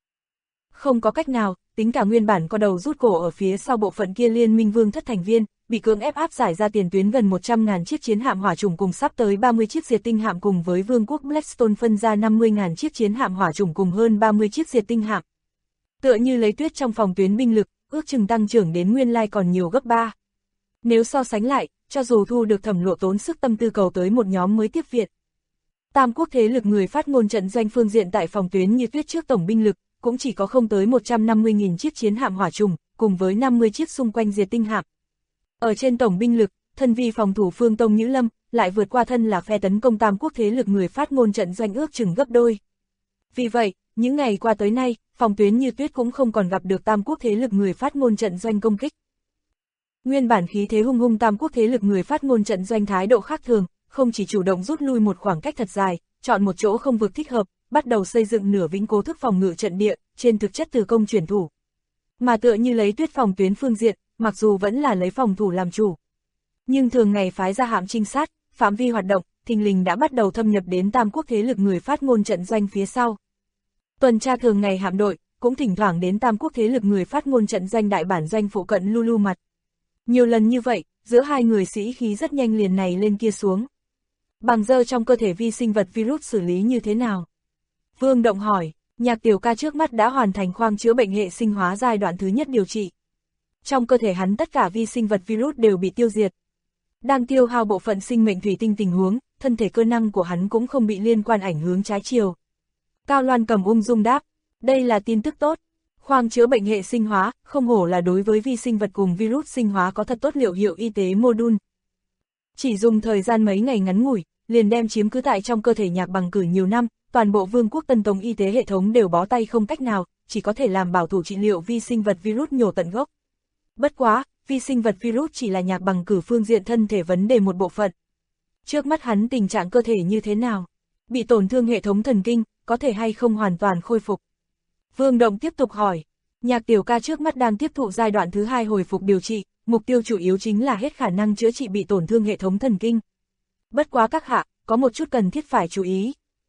Không có cách nào, tính cả nguyên bản có đầu rút cổ ở phía sau bộ phận kia liên minh vương thất thành viên, bị cưỡng ép áp giải ra tiền tuyến gần 100.000 chiếc chiến hạm hỏa trùng cùng sắp tới 30 chiếc diệt tinh hạm, cùng với vương quốc Blackstone phân ra 50.000 chiếc chiến hạm hỏa trùng cùng hơn 30 chiếc diệt tinh hạm. Tựa như lấy tuyết trong phòng tuyến binh lực, ước chừng tăng trưởng đến nguyên lai còn nhiều gấp 3. Nếu so sánh lại, cho dù thu được Thẩm Lộ tốn sức tâm tư cầu tới một nhóm mới tiếp viện. Tam quốc thế lực người phát ngôn trận doanh phương diện tại phòng tuyến như tuyết trước tổng binh lực, cũng chỉ có không tới 150.000 chiếc chiến hạm hỏa trùng, cùng với 50 chiếc xung quanh diệt tinh hạm. Ở trên tổng binh lực, thân vi phòng thủ Phương Tông Nhữ Lâm, lại vượt qua thân là phe tấn công tam quốc thế lực người phát ngôn trận doanh ước chừng gấp đôi. Vì vậy, những ngày qua tới nay, phòng tuyến như tuyết cũng không còn gặp được tam quốc thế lực người phát ngôn trận doanh công kích. Nguyên bản khí thế hung hung tam quốc thế lực người phát ngôn trận doanh thái độ khác thường, không chỉ chủ động rút lui một khoảng cách thật dài, chọn một chỗ không vực thích hợp, bắt đầu xây dựng nửa vĩnh cố thức phòng ngự trận địa, trên thực chất từ công chuyển thủ. Mà tựa như lấy tuyết phòng tuyến phương diện, mặc dù vẫn là lấy phòng thủ làm chủ, nhưng thường ngày phái ra hạm trinh sát, phạm vi hoạt động, thình lình đã bắt đầu thâm nhập đến tam quốc thế lực người phát ngôn trận doanh phía sau. Tuần tra thường ngày hạm đội, cũng thỉnh thoảng đến tam quốc thế lực người phát ngôn trận doanh đại bản doanh phụ cận lu mặt. Nhiều lần như vậy, giữa hai người sĩ khí rất nhanh liền này lên kia xuống. Bằng giờ trong cơ thể vi sinh vật virus xử lý như thế nào? Vương Động hỏi, Nhạc Tiểu Ca trước mắt đã hoàn thành khoang chữa bệnh hệ sinh hóa giai đoạn thứ nhất điều trị. Trong cơ thể hắn tất cả vi sinh vật virus đều bị tiêu diệt. Đang tiêu hao bộ phận sinh mệnh thủy tinh tình huống, thân thể cơ năng của hắn cũng không bị liên quan ảnh hướng trái chiều. Cao Loan Cầm ung dung đáp, đây là tin tức tốt. Khoang chữa bệnh hệ sinh hóa, không hổ là đối với vi sinh vật cùng virus sinh hóa có thật tốt liệu hiệu y tế module. Chỉ dùng thời gian mấy ngày ngắn ngủi, liền đem chiếm cứ tại trong cơ thể Nhạc Bằng Cử nhiều năm, toàn bộ vương quốc Tân Tống y tế hệ thống đều bó tay không cách nào, chỉ có thể làm bảo thủ trị liệu vi sinh vật virus nhổ tận gốc. Bất quá, vi sinh vật virus chỉ là Nhạc Bằng Cử phương diện thân thể vấn đề một bộ phận. Trước mắt hắn tình trạng cơ thể như thế nào? Bị tổn thương hệ thống thần kinh, có thể hay không hoàn toàn khôi phục? Vương Động tiếp tục hỏi, Nhạc Tiểu Ca trước mắt đang tiếp thụ giai đoạn thứ 2 hồi phục điều trị, mục tiêu chủ yếu chính là hết khả năng chữa trị bị tổn thương hệ thống thần kinh. Bất quá các hạ, có một chút cần thiết phải chú ý.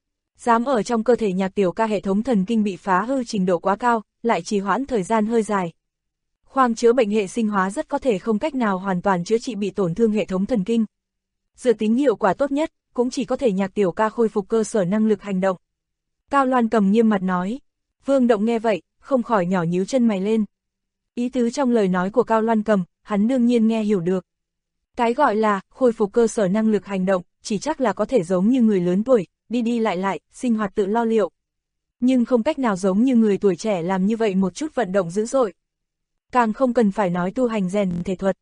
Dám ở trong cơ thể Nhạc Tiểu Ca hệ thống thần kinh bị phá hư trình độ quá cao, lại trì hoãn thời gian hơi dài. Khoang chữa bệnh hệ sinh hóa rất có thể không cách nào hoàn toàn chữa trị bị tổn thương hệ thống thần kinh. Dự tính hiệu quả tốt nhất, cũng chỉ có thể Nhạc Tiểu Ca khôi phục cơ sở năng lực hành động. Cao Loan Cầm nghiêm mặt nói. Vương Động nghe vậy, không khỏi nhỏ nhíu chân mày lên. Ý tứ trong lời nói của Cao Loan Cầm, hắn đương nhiên nghe hiểu được. Cái gọi là khôi phục cơ sở năng lực hành động, chỉ chắc là có thể giống như người lớn tuổi, đi đi lại, sinh hoạt tự lo liệu. Nhưng không cách nào giống như người tuổi trẻ làm như vậy một chút vận động dữ dội. Càng không cần phải nói tu hành rèn thể thuật.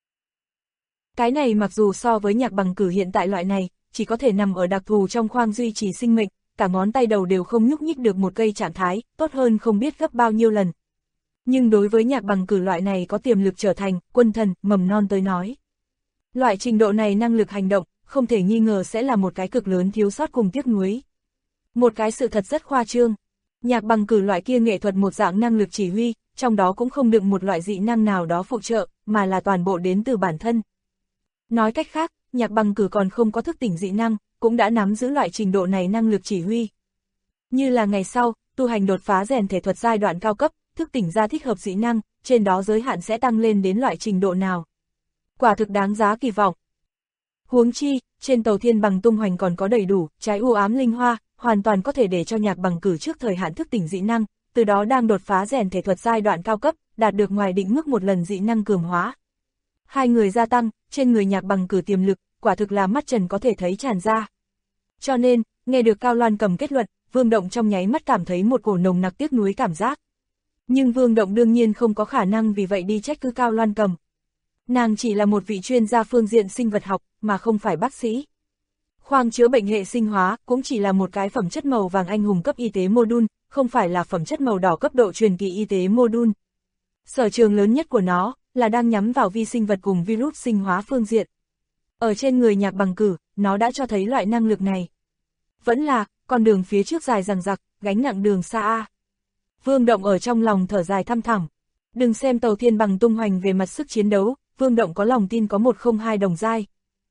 Cái này mặc dù so với Nhạc Bằng Cử hiện tại loại này, chỉ có thể nằm ở đặc thù trong khoang duy trì sinh mệnh, cả ngón tay đầu đều không nhúc nhích được một cây trạng thái, tốt hơn không biết gấp bao nhiêu lần. Nhưng đối với Nhạc Bằng Cử loại này có tiềm lực trở thành quân thần, mầm non tới nói. Loại trình độ này năng lực hành động, không thể nghi ngờ sẽ là một cái cực lớn thiếu sót cùng tiếc nuối. Một cái sự thật rất khoa trương. Nhạc Bằng Cử loại kia nghệ thuật một dạng năng lực chỉ huy, trong đó cũng không đựng một loại dị năng nào đó phụ trợ, mà là toàn bộ đến từ bản thân. Nói cách khác, Nhạc Bằng Cử còn không có thức tỉnh dị năng, cũng đã nắm giữ loại trình độ này năng lực chỉ huy. Như là ngày sau, tu hành đột phá rèn thể thuật giai đoạn cao cấp, thức tỉnh ra thích hợp dị năng, trên đó giới hạn sẽ tăng lên đến loại trình độ nào. Quả thực đáng giá kỳ vọng. Huống chi, trên tàu thiên bằng tung hoành còn có đầy đủ, trái u ám linh hoa, hoàn toàn có thể để cho Nhạc Bằng Cử trước thời hạn thức tỉnh dị năng, từ đó đang đột phá rèn thể thuật giai đoạn cao cấp, đạt được ngoài định mức một lần dị năng cường hóa. Hai người gia tăng, trên người Nhạc Bằng Cử tiềm lực, quả thực là mắt trần có thể thấy tràn ra. Cho nên, nghe được Cao Loan Cầm kết luận, Vương Động trong nháy mắt cảm thấy một cổ nồng nặc tiếc nuối cảm giác. Nhưng Vương Động đương nhiên không có khả năng vì vậy đi trách cứ Cao Loan Cầm. Nàng chỉ là một vị chuyên gia phương diện sinh vật học, mà không phải bác sĩ. Khoang chữa bệnh hệ sinh hóa cũng chỉ là một cái phẩm chất màu vàng anh hùng cấp y tế module, không phải là phẩm chất màu đỏ cấp độ truyền kỳ y tế module. Sở trường lớn nhất của nó là đang nhắm vào vi sinh vật cùng virus sinh hóa phương diện. Ở trên người Nhạc Bằng Cử, nó đã cho thấy loại năng lực này. Vẫn là, con đường phía trước dài dằng dặc, gánh nặng đường xa a. Vương Động ở trong lòng thở dài thăm thẳm. Đừng xem tàu thiên bằng tung hoành về mặt sức chiến đấu, Vương Động có lòng tin có 102 đồng giai.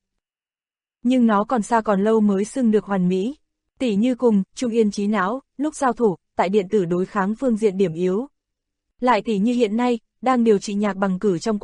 Nhưng nó còn xa còn lâu mới xưng được hoàn mỹ. Tỉ như cùng, trung yên trí não, lúc giao thủ, tại điện tử đối kháng phương diện điểm yếu. Lại tỉ như hiện nay, đang điều trị Nhạc Bằng Cử trong quá trình,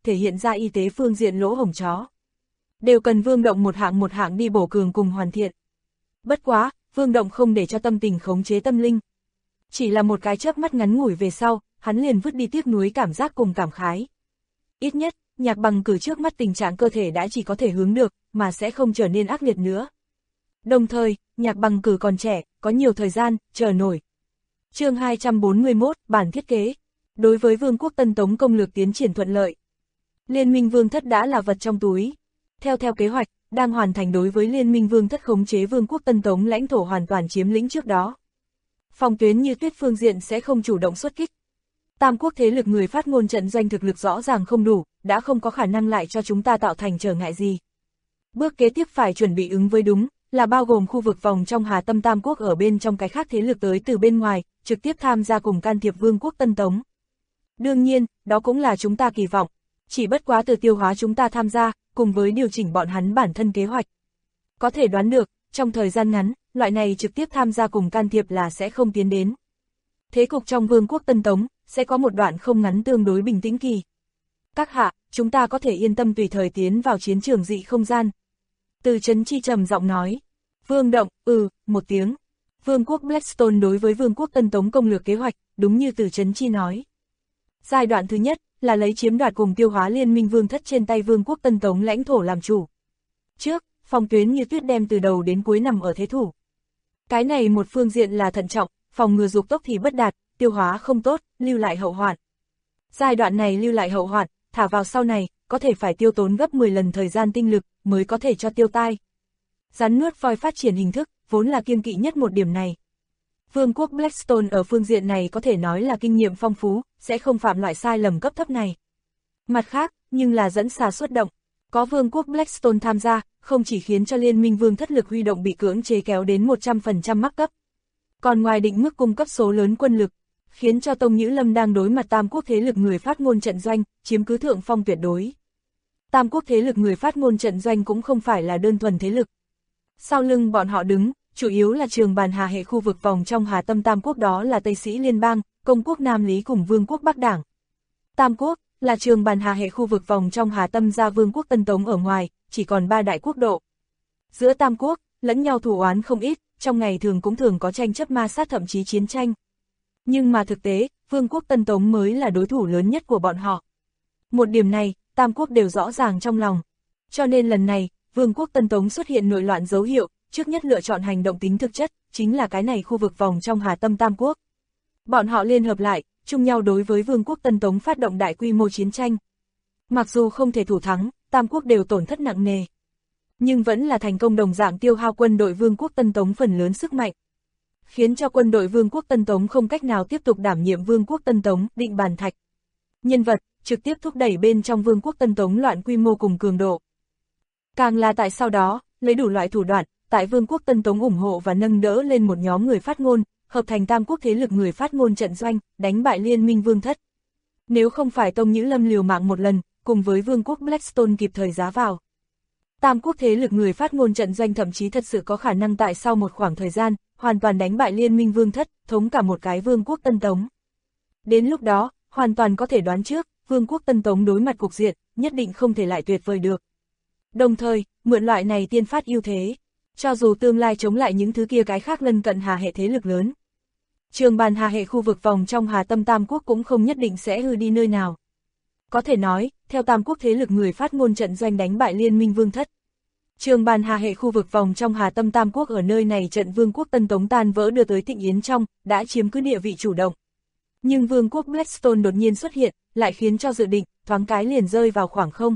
thể hiện ra y tế phương diện lỗ hổng chó. Đều cần Vương Động một hạng đi bổ cường cùng hoàn thiện. Bất quá, Vương Động không để cho tâm tình khống chế tâm linh. Chỉ là một cái chớp mắt ngắn ngủi về sau, hắn liền vứt đi tiếc nuối cảm giác cùng cảm khái. Ít nhất, Nhạc Bằng Cử trước mắt tình trạng cơ thể đã chỉ có thể hướng được, mà sẽ không trở nên ác liệt nữa. Đồng thời, Nhạc Bằng Cử còn trẻ, có nhiều thời gian, chờ nổi. Chương 241, bản thiết kế. Đối với Vương quốc Tân Tống công lược tiến triển thuận lợi. Liên minh Vương thất đã là vật trong túi. Theo kế hoạch, đang hoàn thành đối với Liên minh Vương thất khống chế Vương quốc Tân Tống lãnh thổ hoàn toàn chiếm lĩnh trước đó. Phòng tuyến Như Tuyết phương diện sẽ không chủ động xuất kích. Tam quốc thế lực người phát ngôn trận doanh thực lực rõ ràng không đủ, đã không có khả năng lại cho chúng ta tạo thành trở ngại gì. Bước kế tiếp phải chuẩn bị ứng với đúng, là bao gồm khu vực vòng trong Hà Tâm Tam quốc ở bên trong cái khác thế lực tới từ bên ngoài, trực tiếp tham gia cùng can thiệp Vương quốc Tân Tống. Đương nhiên, đó cũng là chúng ta kỳ vọng, chỉ bất quá từ tiêu hóa chúng ta tham gia, cùng với điều chỉnh bọn hắn bản thân kế hoạch. Có thể đoán được, trong thời gian ngắn, loại này trực tiếp tham gia cùng can thiệp là sẽ không tiến đến. Thế cục trong Vương quốc Tân Tống, sẽ có một đoạn không ngắn tương đối bình tĩnh kỳ. Các hạ, chúng ta có thể yên tâm tùy thời tiến vào chiến trường dị không gian. Từ Trấn Chi trầm giọng nói. Vương Động, một tiếng. Vương quốc Blackstone đối với Vương quốc Tân Tống công lược kế hoạch, đúng như Từ Trấn Chi nói. Giai đoạn thứ nhất, là lấy chiếm đoạt cùng tiêu hóa liên minh vương thất trên tay Vương quốc Tân Tống lãnh thổ làm chủ. Trước, phòng tuyến Như Tuyết đem từ đầu đến cuối nằm ở thế thủ. Cái này một phương diện là thận trọng, phòng ngừa dục tốc thì bất đạt, tiêu hóa không tốt, lưu lại hậu hoạn. Giai đoạn này lưu lại hậu hoạn, thả vào sau này, có thể phải tiêu tốn gấp 10 lần thời gian tinh lực, mới có thể cho tiêu tai. Rắn nuốt voi phát triển hình thức, vốn là kiêng kỵ nhất một điểm này. Vương quốc Blackstone ở phương diện này có thể nói là kinh nghiệm phong phú, sẽ không phạm loại sai lầm cấp thấp này. Mặt khác, nhưng là dẫn xà xuất động, có Vương quốc Blackstone tham gia, không chỉ khiến cho liên minh vương thất lực huy động bị cưỡng chế kéo đến 100% mắc cấp. Còn ngoài định mức cung cấp số lớn quân lực, khiến cho Tông Nhữ Lâm đang đối mặt tam quốc thế lực người phát ngôn trận doanh, chiếm cứ thượng phong tuyệt đối. Tam quốc thế lực người phát ngôn trận doanh cũng không phải là đơn thuần thế lực. Sau lưng bọn họ đứng, chủ yếu là Trường Bàn Hà hệ khu vực vòng trong Hà Tâm Tam quốc, đó là Tây Sĩ Liên bang, Công quốc Nam Lý cùng Vương quốc Bắc Đảng. Tam quốc là Trường Bàn Hà hệ khu vực vòng trong Hà Tâm ra Vương quốc Tân Tống ở ngoài, chỉ còn 3 đại quốc độ. Giữa tam quốc, lẫn nhau thù oán không ít, trong ngày thường cũng thường có tranh chấp ma sát thậm chí chiến tranh. Nhưng mà thực tế, Vương quốc Tân Tống mới là đối thủ lớn nhất của bọn họ. Một điểm này, tam quốc đều rõ ràng trong lòng. Cho nên lần này, Vương quốc Tân Tống xuất hiện nội loạn dấu hiệu, trước nhất lựa chọn hành động tính thực chất, chính là cái này khu vực vòng trong Hà Tâm Tam quốc. Bọn họ liên hợp lại, chung nhau đối với Vương quốc Tân Tống phát động đại quy mô chiến tranh. Mặc dù không thể thủ thắng, tam quốc đều tổn thất nặng nề. Nhưng vẫn là thành công đồng dạng tiêu hao quân đội Vương quốc Tân Tống phần lớn sức mạnh. Khiến cho quân đội Vương quốc Tân Tống không cách nào tiếp tục đảm nhiệm Vương quốc Tân Tống, định bàn thạch. Nhân vật, trực tiếp thúc đẩy bên trong Vương quốc Tân Tống loạn quy mô cùng cường độ. Càng là tại sau đó, lấy đủ loại thủ đoạn, tại Vương quốc Tân Tống ủng hộ và nâng đỡ lên một nhóm người phát ngôn, hợp thành tam quốc thế lực người phát ngôn trận doanh, đánh bại liên minh vương thất. Nếu không phải Tông Nhữ Lâm liều mạng một lần, cùng với Vương quốc Blackstone kịp thời giá vào. Tam quốc thế lực người phát ngôn trận doanh thậm chí thật sự có khả năng tại sau một khoảng thời gian, hoàn toàn đánh bại liên minh vương thất, thống cả một cái Vương quốc Tân Tống. Đến lúc đó, hoàn toàn có thể đoán trước, Vương quốc Tân Tống đối mặt cục diện, nhất định không thể lại tuyệt vời được. Đồng thời, mượn loại này tiên phát ưu thế, cho dù tương lai chống lại những thứ kia cái khác lân cận Hà hệ thế lực lớn. Trường Bàn Hà hệ khu vực vòng trong Hà Tâm Tam quốc cũng không nhất định sẽ hư đi nơi nào. Có thể nói, theo tam quốc thế lực người phát ngôn trận doanh đánh bại liên minh vương thất. Trường Bàn Hà hệ khu vực vòng trong Hà Tâm Tam quốc ở nơi này trận Vương quốc Tân Tống tan vỡ đưa tới Thịnh Yến trong, đã chiếm cứ địa vị chủ động. Nhưng Vương quốc Blackstone đột nhiên xuất hiện, lại khiến cho dự định, thoáng cái liền rơi vào khoảng không.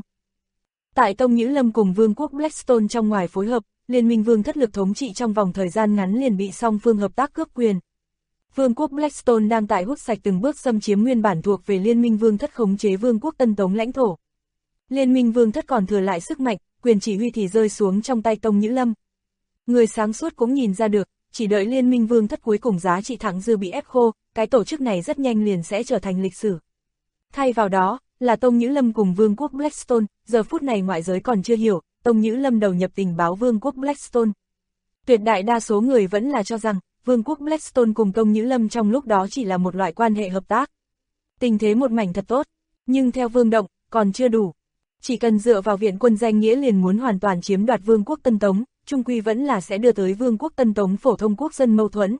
Tại Tông Nhữ Lâm cùng Vương quốc Blackstone trong ngoài phối hợp, liên minh vương thất lực thống trị trong vòng thời gian ngắn liền bị song phương hợp tác cướp quyền. Vương quốc Blackstone đang tại hút sạch từng bước xâm chiếm nguyên bản thuộc về liên minh vương thất khống chế Vương quốc Tân Tống lãnh thổ. Liên minh vương thất còn thừa lại sức mạnh, quyền chỉ huy thì rơi xuống trong tay Tông Nhữ Lâm. Người sáng suốt cũng nhìn ra được, chỉ đợi liên minh vương thất cuối cùng giá trị thẳng dư bị ép khô, cái tổ chức này rất nhanh liền sẽ trở thành lịch sử. Thay vào đó, là Tông Nhữ Lâm cùng Vương quốc Blackstone, giờ phút này ngoại giới còn chưa hiểu, Tông Nhữ Lâm đầu nhập tình báo Vương quốc Blackstone. Tuyệt đại đa số người vẫn là cho rằng, Vương quốc Blackstone cùng Tông Nhữ Lâm trong lúc đó chỉ là một loại quan hệ hợp tác. Tình thế một mảnh thật tốt, nhưng theo Vương Động, còn chưa đủ. Chỉ cần dựa vào viện quân danh nghĩa liền muốn hoàn toàn chiếm đoạt Vương quốc Tân Tống, chung quy vẫn là sẽ đưa tới Vương quốc Tân Tống phổ thông quốc dân mâu thuẫn.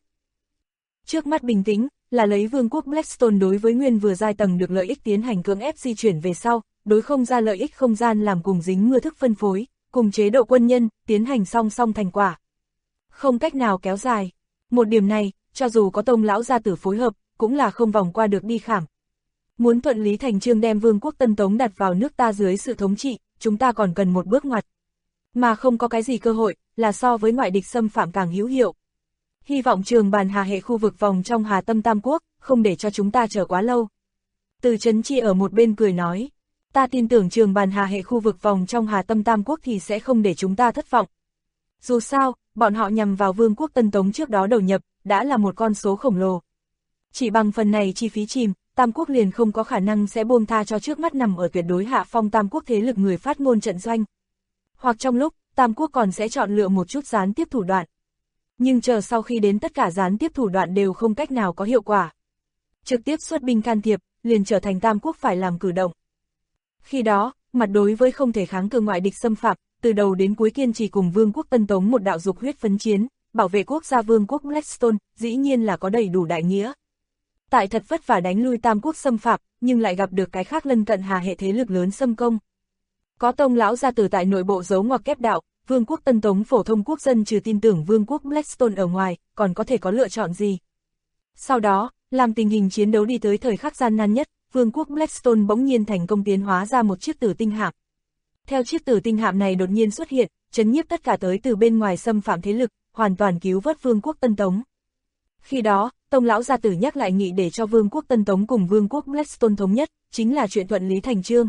Trước mắt bình tĩnh, là lấy Vương quốc Blackstone đối với nguyên vừa giai tầng được lợi ích tiến hành cưỡng ép di chuyển về sau, đối không ra lợi ích không gian làm cùng dính mưa thức phân phối, cùng chế độ quân nhân, tiến hành song song thành quả. Không cách nào kéo dài. Một điểm này, cho dù có Tông lão gia tử phối hợp, cũng là không vòng qua được đi khảm. Muốn thuận lý thành chương đem Vương quốc Tân Tống đặt vào nước ta dưới sự thống trị, chúng ta còn cần một bước ngoặt. Mà không có cái gì cơ hội, là so với ngoại địch xâm phạm càng hữu hiệu. Hy vọng Trường Bàn Hà hệ khu vực vòng trong Hà Tâm Tam Quốc, không để cho chúng ta chờ quá lâu. Từ Trấn Chi ở một bên cười nói, ta tin tưởng Trường Bàn Hà hệ khu vực vòng trong Hà Tâm Tam Quốc thì sẽ không để chúng ta thất vọng. Dù sao, bọn họ nhằm vào Vương quốc Tân Tống trước đó đầu nhập, đã là một con số khổng lồ. Chỉ bằng phần này chi phí chìm, Tam Quốc liền không có khả năng sẽ buông tha cho trước mắt nằm ở tuyệt đối hạ phong Tam Quốc thế lực người phát ngôn trận doanh. Hoặc trong lúc, Tam Quốc còn sẽ chọn lựa một chút gián tiếp thủ đoạn. Nhưng chờ sau khi đến tất cả gián tiếp thủ đoạn đều không cách nào có hiệu quả. Trực tiếp xuất binh can thiệp, liền trở thành Tam Quốc phải làm cử động. Khi đó, mặt đối với không thể kháng cự ngoại địch xâm phạm, từ đầu đến cuối kiên trì cùng Vương quốc Tân Tống một đạo dục huyết phấn chiến, bảo vệ quốc gia Vương quốc Blackstone, dĩ nhiên là có đầy đủ đại nghĩa. Tại thật vất vả đánh lui Tam Quốc xâm phạm, nhưng lại gặp được cái khác lân cận Hà hệ thế lực lớn xâm công. Có Tông lão gia tử tại nội bộ giấu ngoặc kép đạo, Vương quốc Tân Tống phổ thông quốc dân trừ tin tưởng Vương quốc Blackstone ở ngoài, còn có thể có lựa chọn gì. Sau đó, làm tình hình chiến đấu đi tới thời khắc gian nan nhất, Vương quốc Blackstone bỗng nhiên thành công tiến hóa ra một chiếc tử tinh hạm. Theo chiếc tử tinh hạm này đột nhiên xuất hiện, chấn nhiếp tất cả tới từ bên ngoài xâm phạm thế lực, hoàn toàn cứu vớt Vương quốc Tân Tống. Khi đó, Tông lão gia tử nhắc lại nghị để cho Vương quốc Tân Tống cùng Vương quốc Blackstone thống nhất, chính là chuyện thuận lý thành chương.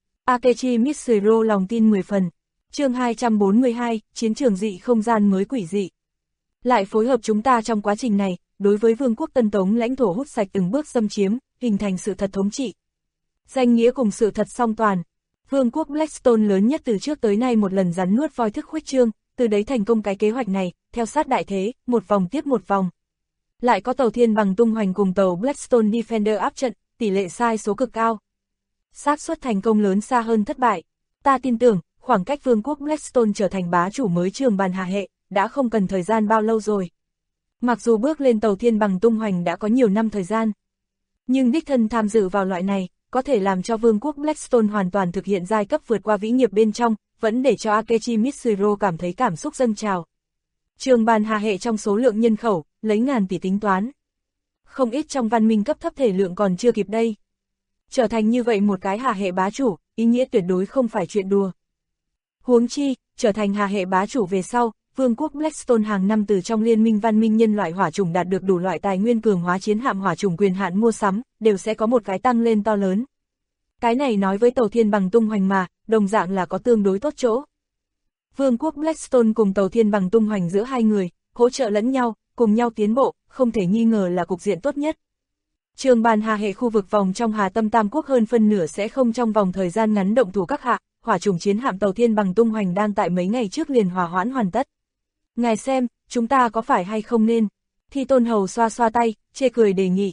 Akechi Mitsuhiro lòng tin 10 phần. Chương 242, chiến trường dị không gian mới quỷ dị. Lại phối hợp chúng ta trong quá trình này, đối với Vương quốc Tân Tống lãnh thổ hút sạch từng bước xâm chiếm, hình thành sự thật thống trị. Danh nghĩa cùng sự thật song toàn. Vương quốc Blackstone lớn nhất từ trước tới nay một lần rắn nuốt voi thức khuếch trương, từ đấy thành công cái kế hoạch này, theo sát đại thế, một vòng tiếp một vòng. Lại có tàu Thiên Bằng tung hoành cùng tàu Blackstone Defender áp trận, tỷ lệ sai số cực cao. Xác suất thành công lớn xa hơn thất bại. Ta tin tưởng, khoảng cách Vương quốc Blackstone trở thành bá chủ mới Trường Bàn Hà hệ, đã không cần thời gian bao lâu rồi. Mặc dù bước lên tàu Thiên Bằng tung hoành đã có nhiều năm thời gian, nhưng đích thân tham dự vào loại này, có thể làm cho Vương quốc Blackstone hoàn toàn thực hiện giai cấp vượt qua vĩ nghiệp bên trong, vẫn để cho Akechi Mitsuhiro cảm thấy cảm xúc dâng trào. Trường Bàn Hà hệ trong số lượng nhân khẩu, lấy ngàn tỷ tính toán. Không ít trong văn minh cấp thấp thể lượng còn chưa kịp đây. Trở thành như vậy một cái Hà hệ bá chủ, ý nghĩa tuyệt đối không phải chuyện đùa. Huống chi, trở thành Hà hệ bá chủ về sau, Vương quốc Blackstone hàng năm từ trong liên minh văn minh nhân loại hỏa chủng đạt được đủ loại tài nguyên cường hóa chiến hạm hỏa chủng quyền hạn mua sắm, đều sẽ có một cái tăng lên to lớn. Cái này nói với tàu Thiên Bằng tung hoành mà, đồng dạng là có tương đối tốt chỗ. Vương quốc Blackstone cùng tàu Thiên Bằng tung hoành giữa hai người, hỗ trợ lẫn nhau, cùng nhau tiến bộ, không thể nghi ngờ là cục diện tốt nhất. Trường Bàn Hà hệ khu vực vòng trong Hà Tâm Tam Quốc hơn phân nửa sẽ không trong vòng thời gian ngắn động thủ các hạ, hỏa chủng chiến hạm tàu Thiên Bằng tung hoành đang tại mấy ngày trước liền hòa hoãn hoàn tất. Ngài xem, chúng ta có phải hay không nên? Thi Tôn Hầu xoa xoa tay, chê cười đề nghị.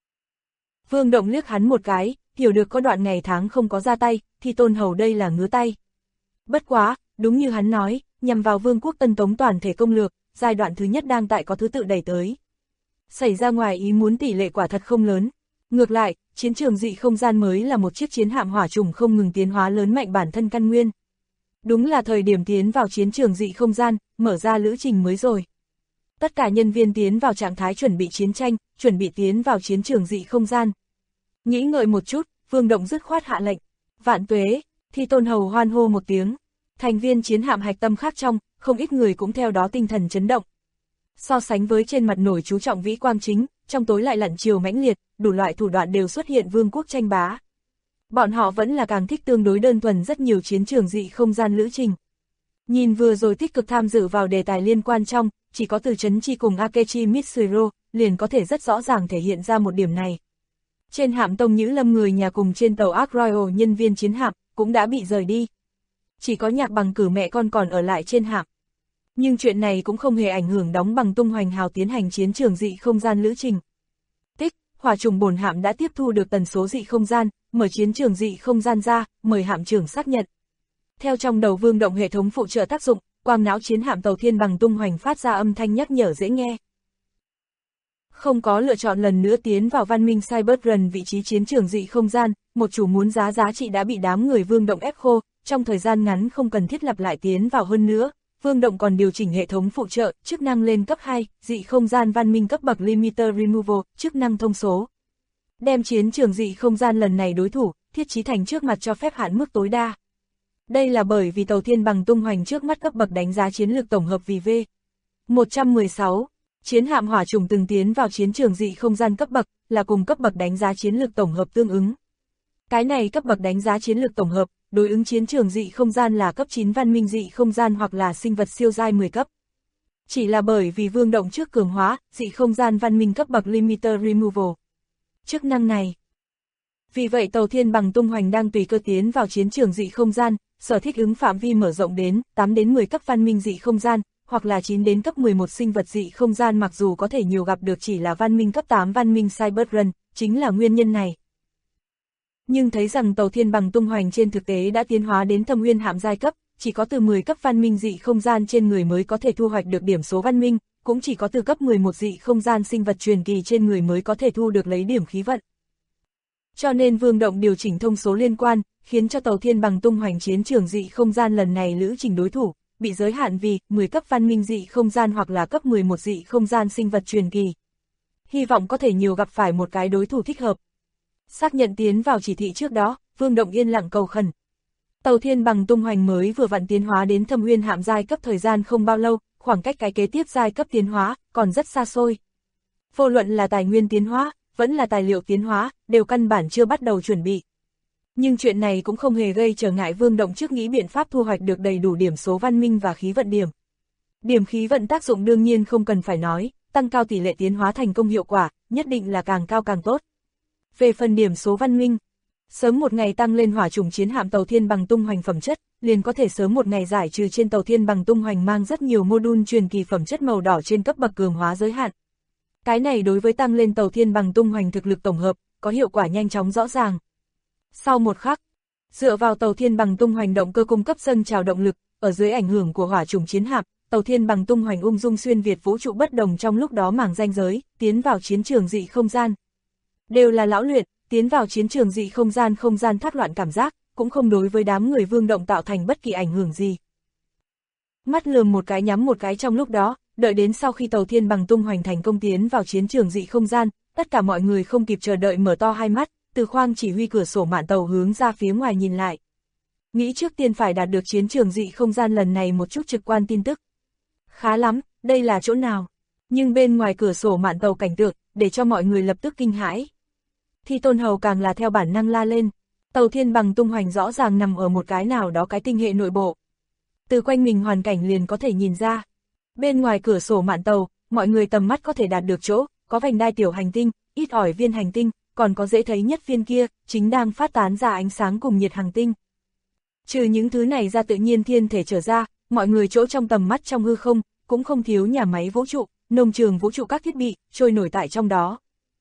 Vương Động liếc hắn một cái, hiểu được có đoạn ngày tháng không có ra tay, Thi Tôn Hầu đây là ngứa tay. Bất quá, đúng như hắn nói, nhằm vào Vương quốc Tân Tống toàn thể công lược, giai đoạn thứ nhất đang tại có thứ tự đẩy tới. Xảy ra ngoài ý muốn tỷ lệ quả thật không lớn. Ngược lại, chiến trường dị không gian mới là một chiếc chiến hạm hỏa chủng không ngừng tiến hóa lớn mạnh bản thân căn nguyên. Đúng là thời điểm tiến vào chiến trường dị không gian, mở ra lữ trình mới rồi. Tất cả nhân viên tiến vào trạng thái chuẩn bị chiến tranh, chuẩn bị tiến vào chiến trường dị không gian. Nghĩ ngợi một chút, Vương Động dứt khoát hạ lệnh. Vạn tuế, Thi Tôn Hầu hoan hô một tiếng. Thành viên chiến hạm hạch tâm khác trong, không ít người cũng theo đó tinh thần chấn động. So sánh với trên mặt nổi chú trọng vĩ quang chính, trong tối lại lặn chiều mãnh liệt, đủ loại thủ đoạn đều xuất hiện vương quốc tranh bá. Bọn họ vẫn là càng thích tương đối đơn thuần rất nhiều chiến trường dị không gian lữ trình. Nhìn vừa rồi tích cực tham dự vào đề tài liên quan trong, chỉ có Từ Trấn Chi cùng Akechi Mitsuhiro, liền có thể rất rõ ràng thể hiện ra một điểm này. Trên hạm Tông Nhữ Lâm người nhà cùng trên tàu Ark Royal nhân viên chiến hạm, cũng đã bị rời đi. Chỉ có Nhạc Bằng Cử mẹ con còn ở lại trên hạm. Nhưng chuyện này cũng không hề ảnh hưởng Đóng Bằng tung hoành hào tiến hành chiến trường dị không gian lữ trình. Tích, hỏa trùng bổn hạm đã tiếp thu được tần số dị không gian, mở chiến trường dị không gian ra, mời hạm trưởng xác nhận. Theo trong đầu Vương Động hệ thống phụ trợ tác dụng, quang não chiến hạm Tàu Thiên Bằng tung hoành phát ra âm thanh nhắc nhở dễ nghe. Không có lựa chọn lần nữa tiến vào văn minh Cyberrun vị trí chiến trường dị không gian, một chủ muốn giá trị đã bị đám người Vương Động ép khô, trong thời gian ngắn không cần thiết lặp lại tiến vào hơn nữa. Vương Động còn điều chỉnh hệ thống phụ trợ, chức năng lên cấp 2, dị không gian văn minh cấp bậc Limiter Removal, chức năng thông số. Đem chiến trường dị không gian lần này đối thủ, thiết trí thành trước mặt cho phép hạn mức tối đa. Đây là bởi vì Tàu Thiên Bằng tung hoành trước mắt cấp bậc đánh giá chiến lược tổng hợp vì V116. Chiến hạm hỏa trùng từng tiến vào chiến trường dị không gian cấp bậc, là cùng cấp bậc đánh giá chiến lược tổng hợp tương ứng. Cái này cấp bậc đánh giá chiến lược tổng hợp, đối ứng chiến trường dị không gian là cấp 9 văn minh dị không gian hoặc là sinh vật siêu giai 10 cấp. Chỉ là bởi vì Vương Động trước cường hóa, dị không gian văn minh cấp bậc Limiter Removal. Chức năng này. Vì vậy Tàu Thiên Bằng tung hoành đang tùy cơ tiến vào chiến trường dị không gian, sở thích ứng phạm vi mở rộng đến 8 đến 10 cấp văn minh dị không gian, hoặc là 9 đến cấp 11 sinh vật dị không gian, mặc dù có thể nhiều gặp được chỉ là văn minh cấp 8 văn minh Cyberrun, chính là nguyên nhân này. Nhưng thấy rằng Tàu Thiên Bằng tung hoành trên thực tế đã tiến hóa đến thâm uyên hạm giai cấp, chỉ có từ 10 cấp văn minh dị không gian trên người mới có thể thu hoạch được điểm số văn minh, cũng chỉ có từ cấp 11 dị không gian sinh vật truyền kỳ trên người mới có thể thu được lấy điểm khí vận. Cho nên Vương Động điều chỉnh thông số liên quan, khiến cho Tàu Thiên Bằng tung hoành chiến trường dị không gian lần này lữ trình đối thủ bị giới hạn vì 10 cấp văn minh dị không gian hoặc là cấp 11 dị không gian sinh vật truyền kỳ. Hy vọng có thể nhiều gặp phải một cái đối thủ thích hợp. Xác nhận tiến vào chỉ thị trước đó, Vương Động yên lặng cầu khẩn. Tàu Thiên Bằng tung hoành mới vừa vặn tiến hóa đến thâm uyên hạm giai cấp thời gian không bao lâu, khoảng cách cái kế tiếp giai cấp tiến hóa còn rất xa xôi. Vô luận là tài nguyên tiến hóa, vẫn là tài liệu tiến hóa, đều căn bản chưa bắt đầu chuẩn bị. Nhưng chuyện này cũng không hề gây trở ngại Vương Động trước nghĩ biện pháp thu hoạch được đầy đủ điểm số văn minh và khí vận điểm. Điểm khí vận tác dụng đương nhiên không cần phải nói, tăng cao tỷ lệ tiến hóa thành công hiệu quả, nhất định là càng cao càng tốt. Về phần điểm số văn minh, sớm một ngày tăng lên hỏa trùng chiến hạm Tàu Thiên Bằng tung hoành phẩm chất, liền có thể sớm một ngày giải trừ trên Tàu Thiên Bằng tung hoành mang rất nhiều module truyền kỳ phẩm chất màu đỏ trên cấp bậc cường hóa giới hạn. Cái này đối với tăng lên Tàu Thiên Bằng tung hoành thực lực tổng hợp, có hiệu quả nhanh chóng rõ ràng. Sau một khắc, dựa vào Tàu Thiên Bằng tung hoành động cơ cung cấp dâng trào động lực, ở dưới ảnh hưởng của hỏa trùng chiến hạm, Tàu Thiên Bằng tung hoành ung dung xuyên việt vũ trụ bất đồng trong lúc đó mảng ranh giới, tiến vào chiến trường dị không gian. Đều là lão luyện, tiến vào chiến trường dị không gian thác loạn cảm giác, cũng không đối với đám người Vương Động tạo thành bất kỳ ảnh hưởng gì. Mắt lườm một cái nhắm một cái trong lúc đó, đợi đến sau khi Tàu Thiên Bằng tung hoành thành công tiến vào chiến trường dị không gian, tất cả mọi người không kịp chờ đợi mở to hai mắt, từ khoang chỉ huy cửa sổ mạn tàu hướng ra phía ngoài nhìn lại. Nghĩ trước tiên phải đạt được chiến trường dị không gian lần này một chút trực quan tin tức. Khá lắm, đây là chỗ nào? Nhưng bên ngoài cửa sổ mạn tàu cảnh tượng, để cho mọi người lập tức kinh hãi. Thi Tôn Hầu càng là theo bản năng la lên, Tàu Thiên Bằng tung hoành rõ ràng nằm ở một cái nào đó cái tinh hệ nội bộ. Từ quanh mình hoàn cảnh liền có thể nhìn ra. Bên ngoài cửa sổ mạn tàu, mọi người tầm mắt có thể đạt được chỗ, có vành đai tiểu hành tinh, ít ỏi viên hành tinh, còn có dễ thấy nhất viên kia, chính đang phát tán ra ánh sáng cùng nhiệt hành tinh. Trừ những thứ này ra tự nhiên thiên thể trở ra, mọi người chỗ trong tầm mắt trong hư không, cũng không thiếu nhà máy vũ trụ, nông trường vũ trụ các thiết bị, trôi nổi tại trong đó.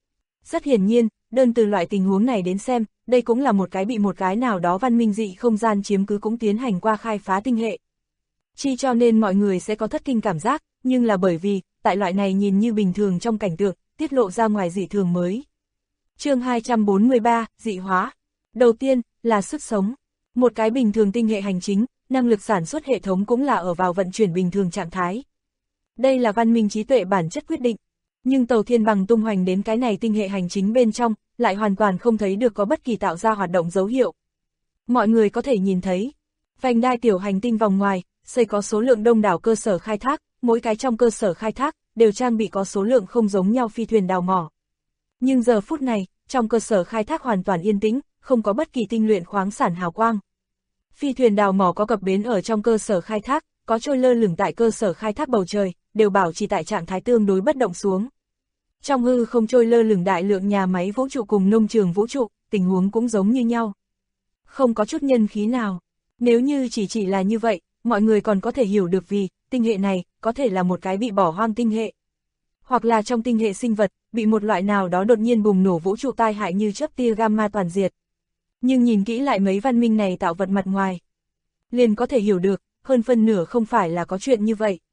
Rất hiển nhiên, đơn từ loại tình huống này đến xem, đây cũng là một cái bị một cái nào đó văn minh dị không gian chiếm cứ cũng tiến hành qua khai phá tinh hệ. Chi cho nên mọi người sẽ có thất kinh cảm giác, nhưng là bởi vì, tại loại này nhìn như bình thường trong cảnh tượng, tiết lộ ra ngoài dị thường mới. Chương 243, dị hóa. Đầu tiên, là sức sống. Một cái bình thường tinh hệ hành chính, năng lực sản xuất hệ thống cũng là ở vào vận chuyển bình thường trạng thái. Đây là văn minh trí tuệ bản chất quyết định. Nhưng Tàu Thiên Bằng tung hoành đến cái này tinh hệ hành chính bên trong, lại hoàn toàn không thấy được có bất kỳ tạo ra hoạt động dấu hiệu. Mọi người có thể nhìn thấy, vành đai tiểu hành tinh vòng ngoài, xây có số lượng đông đảo cơ sở khai thác, mỗi cái trong cơ sở khai thác, đều trang bị có số lượng không giống nhau phi thuyền đào mỏ. Nhưng giờ phút này, trong cơ sở khai thác hoàn toàn yên tĩnh, không có bất kỳ tinh luyện khoáng sản hào quang. Phi thuyền đào mỏ có cập bến ở trong cơ sở khai thác, có trôi lơ lửng tại cơ sở khai thác bầu trời, đều bảo trì tại trạng thái tương đối bất động xuống. Trong hư không trôi lơ lửng đại lượng nhà máy vũ trụ cùng nông trường vũ trụ, tình huống cũng giống như nhau. Không có chút nhân khí nào. Nếu như chỉ là như vậy, mọi người còn có thể hiểu được vì, tinh hệ này, có thể là một cái bị bỏ hoang tinh hệ. Hoặc là trong tinh hệ sinh vật, bị một loại nào đó đột nhiên bùng nổ vũ trụ tai hại như chớp tia gamma toàn diệt. Nhưng nhìn kỹ lại mấy văn minh này tạo vật mặt ngoài, liền có thể hiểu được, hơn phân nửa không phải là có chuyện như vậy.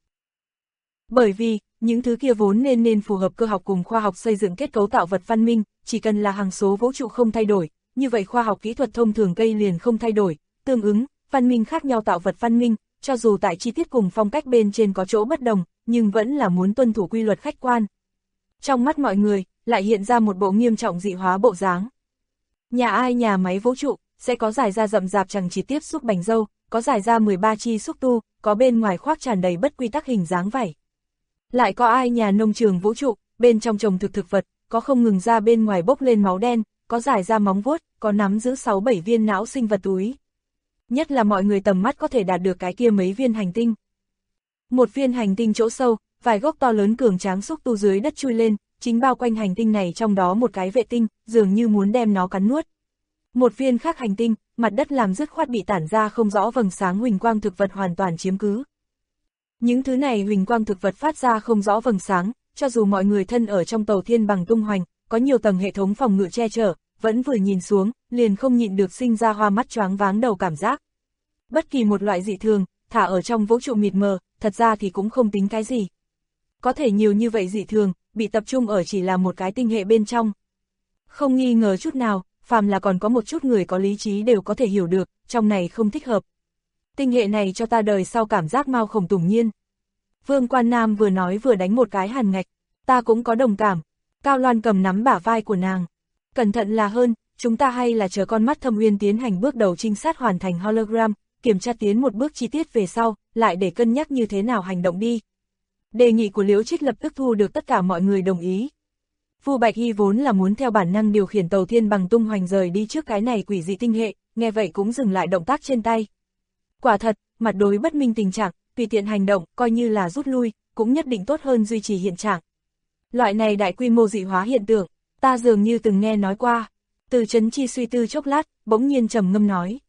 Bởi vì, những thứ kia vốn nên phù hợp cơ học cùng khoa học xây dựng kết cấu tạo vật văn minh, chỉ cần là hằng số vũ trụ không thay đổi, như vậy khoa học kỹ thuật thông thường cây liền không thay đổi, tương ứng, văn minh khác nhau tạo vật văn minh, cho dù tại chi tiết cùng phong cách bên trên có chỗ bất đồng, nhưng vẫn là muốn tuân thủ quy luật khách quan. Trong mắt mọi người, lại hiện ra một bộ nghiêm trọng dị hóa bộ dáng. Nhà ai nhà máy vũ trụ, sẽ có giải ra rậm rạp chẳng chỉ tiếp xúc bành dâu, có giải ra 13 chi xúc tu, có bên ngoài khoác tràn đầy bất quy tắc hình dáng vảy. Lại có ai nhà nông trường vũ trụ, bên trong trồng thực vật, có không ngừng ra bên ngoài bốc lên máu đen, có giải ra móng vuốt, có nắm giữ 6-7 viên não sinh vật túi. Nhất là mọi người tầm mắt có thể đạt được cái kia mấy viên hành tinh. Một viên hành tinh chỗ sâu, vài gốc to lớn cường tráng xúc tu dưới đất chui lên, chính bao quanh hành tinh này trong đó một cái vệ tinh, dường như muốn đem nó cắn nuốt. Một viên khác hành tinh, mặt đất làm dứt khoát bị tản ra không rõ vầng sáng huỳnh quang thực vật hoàn toàn chiếm cứ. Những thứ này huỳnh quang thực vật phát ra không rõ vầng sáng, cho dù mọi người thân ở trong tàu thiên bằng tung hoành, có nhiều tầng hệ thống phòng ngự che chở, vẫn vừa nhìn xuống, liền không nhịn được sinh ra hoa mắt choáng váng đầu cảm giác. Bất kỳ một loại dị thường, thả ở trong vũ trụ mịt mờ, thật ra thì cũng không tính cái gì. Có thể nhiều như vậy dị thường, bị tập trung ở chỉ là một cái tinh hệ bên trong. Không nghi ngờ chút nào, phàm là còn có một chút người có lý trí đều có thể hiểu được, trong này không thích hợp. Tinh hệ này cho ta đời sau cảm giác mau khổng tủng nhiên. Vương Quan Nam vừa nói vừa đánh một cái hàn ngạch, ta cũng có đồng cảm. Cao Loan cầm nắm bả vai của nàng. Cẩn thận là hơn, chúng ta hay là chờ con mắt Thâm Uyên tiến hành bước đầu trinh sát hoàn thành hologram, kiểm tra tiến một bước chi tiết về sau, lại để cân nhắc như thế nào hành động đi. Đề nghị của Liễu Trích lập tức thu được tất cả mọi người đồng ý. Vu Bạch Hy vốn là muốn theo bản năng điều khiển tàu thiên bằng tung hoành rời đi trước cái này quỷ dị tinh hệ, nghe vậy cũng dừng lại động tác trên tay. Quả thật, mặt đối bất minh tình trạng, tùy tiện hành động, coi như là rút lui, cũng nhất định tốt hơn duy trì hiện trạng. Loại này đại quy mô dị hóa hiện tượng, ta dường như từng nghe nói qua. Từ Chấn Chi suy tư chốc lát, bỗng nhiên trầm ngâm nói.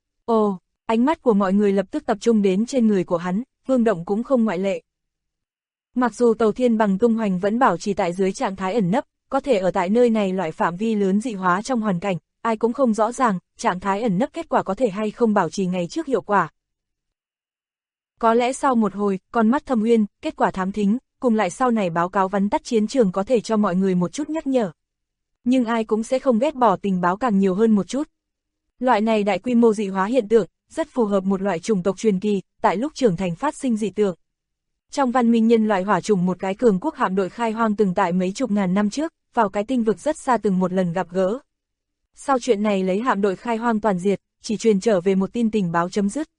Ồ, ánh mắt của mọi người lập tức tập trung đến trên người của hắn, Vương Động cũng không ngoại lệ. Mặc dù tàu thiên bằng tung hoành vẫn bảo trì tại dưới trạng thái ẩn nấp, có thể ở tại nơi này loại phạm vi lớn dị hóa trong hoàn cảnh, ai cũng không rõ ràng, trạng thái ẩn nấp kết quả có thể hay không bảo trì ngày trước hiệu quả. Có lẽ sau một hồi, con mắt Thâm Uyên, kết quả thám thính, cùng lại sau này báo cáo vắn tắt chiến trường có thể cho mọi người một chút nhắc nhở. Nhưng ai cũng sẽ không ghét bỏ tình báo càng nhiều hơn một chút. Loại này đại quy mô dị hóa hiện tượng, rất phù hợp một loại chủng tộc truyền kỳ, tại lúc trưởng thành phát sinh dị tượng. Trong văn minh nhân loại hỏa chủng một cái cường quốc hạm đội khai hoang từng tại mấy chục ngàn năm trước, vào cái tinh vực rất xa từng một lần gặp gỡ. Sau chuyện này lấy hạm đội khai hoang toàn diệt, chỉ truyền trở về một tin tình báo chấm dứt.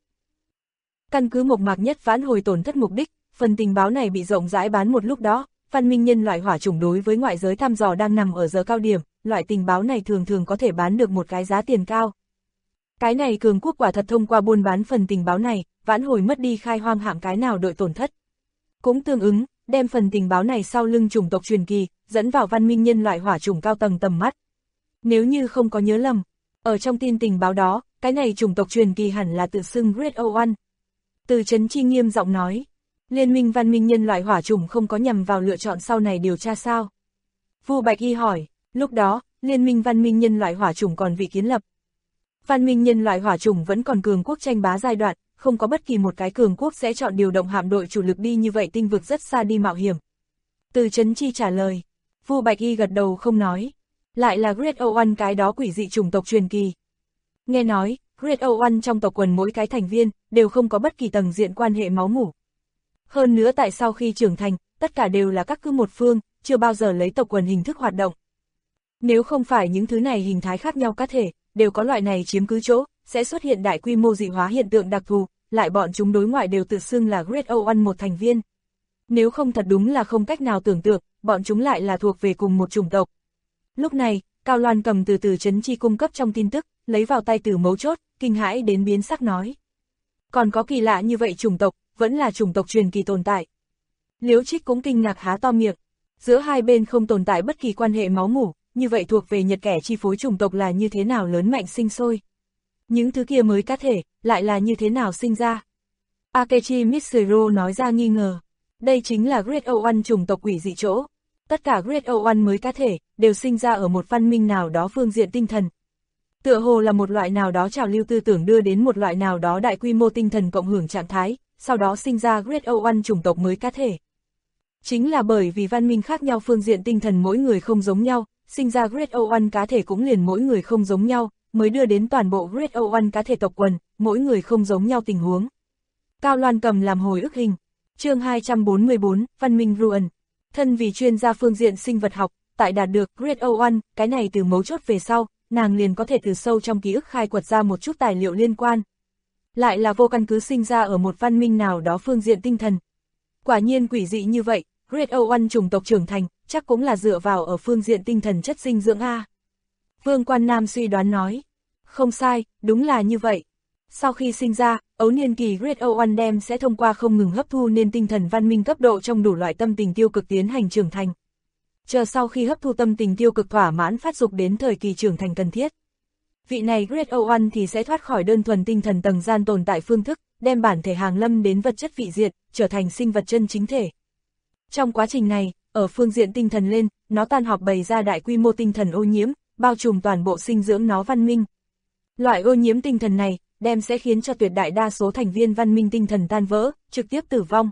Căn cứ Mộc Mạc Nhất vãn hồi tổn thất mục đích, phần tình báo này bị rộng rãi bán một lúc đó, văn minh nhân loại hỏa chủng đối với ngoại giới thăm dò đang nằm ở giờ cao điểm, loại tình báo này thường thường có thể bán được một cái giá tiền cao. Cái này cường quốc quả thật thông qua buôn bán phần tình báo này, vãn hồi mất đi khai hoang hạm cái nào đội tổn thất. Cũng tương ứng, đem phần tình báo này sau lưng chủng tộc truyền kỳ, dẫn vào văn minh nhân loại hỏa chủng cao tầng tầm mắt. Nếu như không có nhớ lầm, ở trong tin tình báo đó, cái này chủng tộc truyền kỳ hẳn là tự xưng Great O1. Từ Chấn Chi nghiêm giọng nói, Liên minh văn minh nhân loại hỏa chủng không có nhằm vào lựa chọn sau này điều tra sao? Vu Bạch Y hỏi, lúc đó, Liên minh văn minh nhân loại hỏa chủng còn vị kiến lập. Văn minh nhân loại hỏa chủng vẫn còn cường quốc tranh bá giai đoạn, không có bất kỳ một cái cường quốc sẽ chọn điều động hạm đội chủ lực đi như vậy tinh vực rất xa đi mạo hiểm. Từ Chấn Chi trả lời, Vu Bạch Y gật đầu không nói, lại là Great O1 cái đó quỷ dị chủng tộc truyền kỳ. Nghe nói, Great O1 trong tộc quần mỗi cái thành viên, đều không có bất kỳ tầng diện quan hệ máu mủ. Hơn nữa tại sau khi trưởng thành, tất cả đều là các cứ một phương, chưa bao giờ lấy tộc quần hình thức hoạt động. Nếu không phải những thứ này hình thái khác nhau cá thể, đều có loại này chiếm cứ chỗ, sẽ xuất hiện đại quy mô dị hóa hiện tượng đặc thù, lại bọn chúng đối ngoại đều tự xưng là Great O1 một thành viên. Nếu không thật đúng là không cách nào tưởng tượng, bọn chúng lại là thuộc về cùng một chủng tộc. Lúc này, Cao Loan cầm từ Chấn Chi cung cấp trong tin tức, lấy vào tay từ mấu chốt, kinh hãi đến biến sắc nói. Còn có kỳ lạ như vậy chủng tộc, vẫn là chủng tộc truyền kỳ tồn tại. Liễu Trích cũng kinh ngạc há to miệng, giữa hai bên không tồn tại bất kỳ quan hệ máu mủ, như vậy thuộc về Nhật kẻ chi phối chủng tộc là như thế nào lớn mạnh sinh sôi. Những thứ kia mới cá thể, lại là như thế nào sinh ra. Akechi Mitsuru nói ra nghi ngờ, đây chính là Great O1 chủng tộc quỷ dị chỗ. Tất cả Great O1 mới cá thể, đều sinh ra ở một văn minh nào đó phương diện tinh thần. Tựa hồ là một loại nào đó trào lưu tư tưởng đưa đến một loại nào đó đại quy mô tinh thần cộng hưởng trạng thái, sau đó sinh ra Great O1 chủng tộc mới cá thể. Chính là bởi vì văn minh khác nhau phương diện tinh thần mỗi người không giống nhau, sinh ra Great O1 cá thể cũng liền mỗi người không giống nhau, mới đưa đến toàn bộ Great O1 cá thể tộc quần, mỗi người không giống nhau tình huống. Cao Loan cầm làm hồi ức hình. Chương 244, Văn minh Ruan. Thân vì chuyên gia phương diện sinh vật học, tại đạt được Great O1, cái này từ mấu chốt về sau, nàng liền có thể từ sâu trong ký ức khai quật ra một chút tài liệu liên quan. Lại là vô căn cứ sinh ra ở một văn minh nào đó phương diện tinh thần. Quả nhiên quỷ dị như vậy, Great O1 chủng tộc trưởng thành, chắc cũng là dựa vào ở phương diện tinh thần chất dinh dưỡng A. Vương Quan Nam suy đoán nói. Không sai, đúng là như vậy. Sau khi sinh ra, ấu niên kỳ Great O1 đem sẽ thông qua không ngừng hấp thu nên tinh thần văn minh cấp độ trong đủ loại tâm tình tiêu cực tiến hành trưởng thành. Chờ sau khi hấp thu tâm tình tiêu cực thỏa mãn phát dục đến thời kỳ trưởng thành cần thiết. Vị này Great O1 thì sẽ thoát khỏi đơn thuần tinh thần tầng gian tồn tại phương thức, đem bản thể hàng lâm đến vật chất vị diệt, trở thành sinh vật chân chính thể. Trong quá trình này, ở phương diện tinh thần lên, nó tan họp bày ra đại quy mô tinh thần ô nhiễm, bao trùm toàn bộ sinh dưỡng nó văn minh. Loại ô nhiễm tinh thần này, đem sẽ khiến cho tuyệt đại đa số thành viên văn minh tinh thần tan vỡ, trực tiếp tử vong.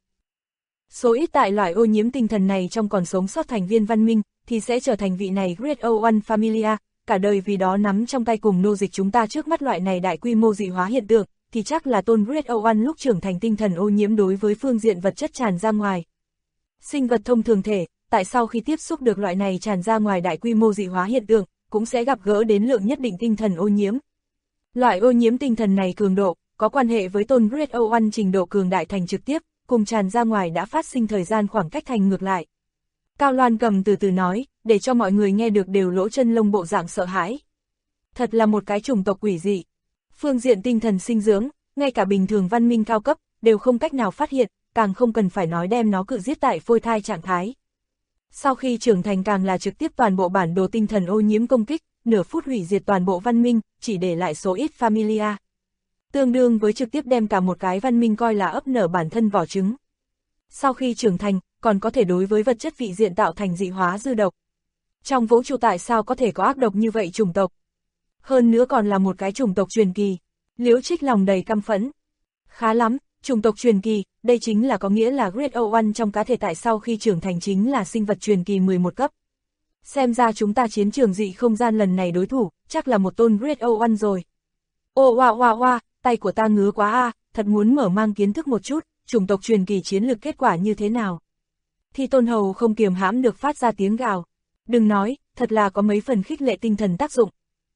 Số ít tại loại ô nhiễm tinh thần này trong còn sống sót thành viên văn minh, thì sẽ trở thành vị này Great O1 Familia, cả đời vì đó nắm trong tay cùng nô dịch chúng ta trước mắt loại này đại quy mô dị hóa hiện tượng, thì chắc là tôn Great O1 lúc trưởng thành tinh thần ô nhiễm đối với phương diện vật chất tràn ra ngoài. Sinh vật thông thường thể, tại sau khi tiếp xúc được loại này tràn ra ngoài đại quy mô dị hóa hiện tượng, cũng sẽ gặp gỡ đến lượng nhất định tinh thần ô nhiễm. Loại ô nhiễm tinh thần này cường độ, có quan hệ với tôn Great O1 trình độ cường đại thành trực tiếp, cùng tràn ra ngoài đã phát sinh thời gian khoảng cách thành ngược lại. Cao Loan cầm từ từ nói, để cho mọi người nghe được đều lỗ chân lông bộ dạng sợ hãi. Thật là một cái chủng tộc quỷ dị. Phương diện tinh thần sinh dưỡng, ngay cả bình thường văn minh cao cấp, đều không cách nào phát hiện, càng không cần phải nói đem nó cự giết tại phôi thai trạng thái. Sau khi trưởng thành càng là trực tiếp toàn bộ bản đồ tinh thần ô nhiễm công kích, nửa phút hủy diệt toàn bộ văn minh, chỉ để lại số ít familia. Tương đương với trực tiếp đem cả một cái văn minh coi là ấp nở bản thân vỏ trứng. Sau khi trưởng thành, còn có thể đối với vật chất vị diện tạo thành dị hóa dư độc. Trong vũ trụ tại sao có thể có ác độc như vậy chủng tộc? Hơn nữa còn là một cái chủng tộc truyền kỳ. Liễu Trích lòng đầy căm phẫn. Khá lắm, chủng tộc truyền kỳ, đây chính là có nghĩa là Great O1 trong cá thể tại sau khi trưởng thành chính là sinh vật truyền kỳ 11 cấp. Xem ra chúng ta chiến trường dị không gian lần này đối thủ, chắc là một tôn Great O1 rồi. Ô oa oa oa, tay của ta ngứa quá a, thật muốn mở mang kiến thức một chút, chủng tộc truyền kỳ chiến lược kết quả như thế nào. Thi Tôn Hầu không kiềm hãm được phát ra tiếng gào. Đừng nói, thật là có mấy phần khích lệ tinh thần tác dụng.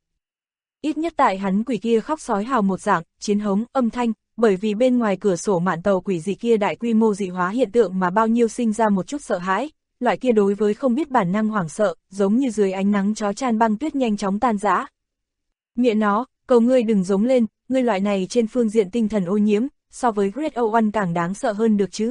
Ít nhất tại hắn quỷ kia khóc sói hào một dạng, chiến hống, âm thanh, bởi vì bên ngoài cửa sổ mạn tàu quỷ dị kia đại quy mô dị hóa hiện tượng mà bao nhiêu sinh ra một chút sợ hãi, loại kia đối với không biết bản năng hoảng sợ, giống như dưới ánh nắng chói chan băng tuyết nhanh chóng tan rã. Miệng nó, cầu ngươi đừng giống lên, ngươi loại này trên phương diện tinh thần ô nhiễm, so với Great O1 càng đáng sợ hơn được chứ.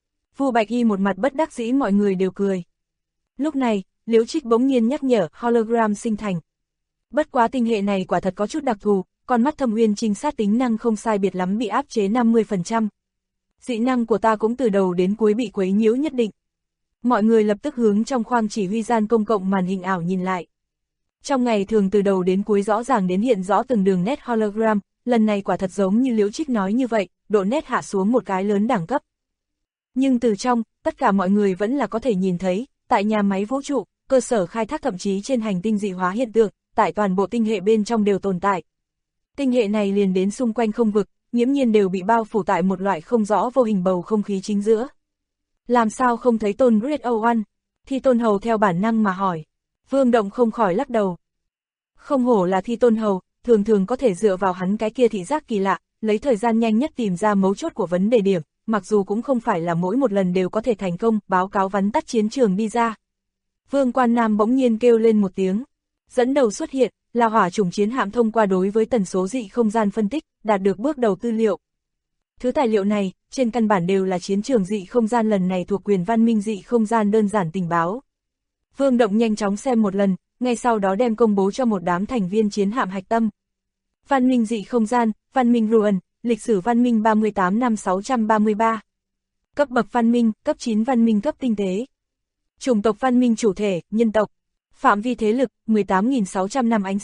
Vu Bạch Y một mặt bất đắc dĩ mọi người đều cười. Lúc này, Liễu Trích bỗng nhiên nhắc nhở hologram sinh thành. Bất quá tinh hệ này quả thật có chút đặc thù, con mắt Thâm Uyên trinh sát tính năng không sai biệt lắm bị áp chế 50%. Dị năng của ta cũng từ đầu đến cuối bị quấy nhiễu nhất định. Mọi người lập tức hướng trong khoang chỉ huy gian công cộng màn hình ảo nhìn lại. Trong ngày thường từ đầu đến cuối rõ ràng đến hiện rõ từng đường nét hologram, lần này quả thật giống như Liễu Trích nói như vậy, độ nét hạ xuống một cái lớn đẳng cấp. Nhưng từ trong, tất cả mọi người vẫn là có thể nhìn thấy, tại nhà máy vũ trụ, cơ sở khai thác thậm chí trên hành tinh dị hóa hiện tượng, tại toàn bộ tinh hệ bên trong đều tồn tại. Tinh hệ này liền đến xung quanh không vực, nghiễm nhiên đều bị bao phủ tại một loại không rõ vô hình bầu không khí chính giữa. Làm sao không thấy tôn Great O1? Thi Tôn Hầu theo bản năng mà hỏi. Vương Động không khỏi lắc đầu. Không hổ là Thi Tôn Hầu, thường thường có thể dựa vào hắn cái kia thị giác kỳ lạ, lấy thời gian nhanh nhất tìm ra mấu chốt của vấn đề điểm, mặc dù cũng không phải là mỗi một lần đều có thể thành công, báo cáo vắn tắt chiến trường đi ra. Vương Quan Nam bỗng nhiên kêu lên một tiếng. Dẫn đầu xuất hiện, là hỏa chủng chiến hạm thông qua đối với tần số dị không gian phân tích, đạt được bước đầu tư liệu. Thứ tài liệu này, trên căn bản đều là chiến trường dị không gian lần này thuộc quyền văn minh dị không gian đơn giản tình báo. Vương Động nhanh chóng xem một lần, ngay sau đó đem công bố cho một đám thành viên chiến hạm hạch tâm. Văn minh dị không gian, văn minh Ruan, lịch sử văn minh 38 năm 633. Cấp bậc văn minh, cấp 9 văn minh cấp tinh tế. Chủng tộc văn minh chủ thể, nhân tộc. Phạm vi thế lực, 18.600 năm ánh sáng,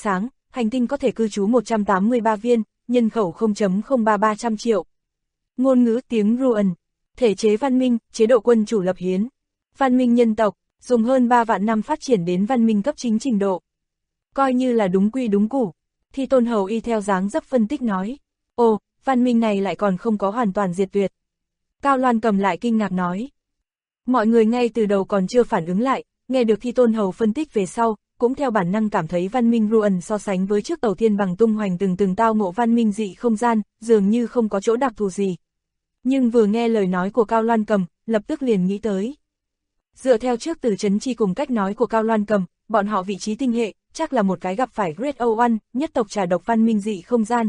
hành tinh có thể cư trú 183 viên, nhân khẩu 0,03300 triệu. Ngôn ngữ tiếng Ruan, thể chế văn minh, chế độ quân chủ lập hiến. Văn minh nhân tộc, dùng hơn 3 vạn năm phát triển đến văn minh cấp chính trình độ. Coi như là đúng quy đúng củ. Thi Tôn Hầu y theo dáng dấp phân tích nói. Ồ, văn minh này lại còn không có hoàn toàn diệt tuyệt. Cao Loan Cầm lại kinh ngạc nói. Mọi người ngay từ đầu còn chưa phản ứng lại, nghe được Thi Tôn Hầu phân tích về sau, cũng theo bản năng cảm thấy văn minh Ruan so sánh với trước Tàu Thiên Bằng tung hoành từng tao ngộ văn minh dị không gian, dường như không có chỗ đặc thù gì. Nhưng vừa nghe lời nói của Cao Loan Cầm, lập tức liền nghĩ tới. Dựa theo trước Từ Chấn Chi cùng cách nói của Cao Loan Cầm, bọn họ vị trí tinh hệ, chắc là một cái gặp phải Great O1, nhất tộc trà độc văn minh dị không gian.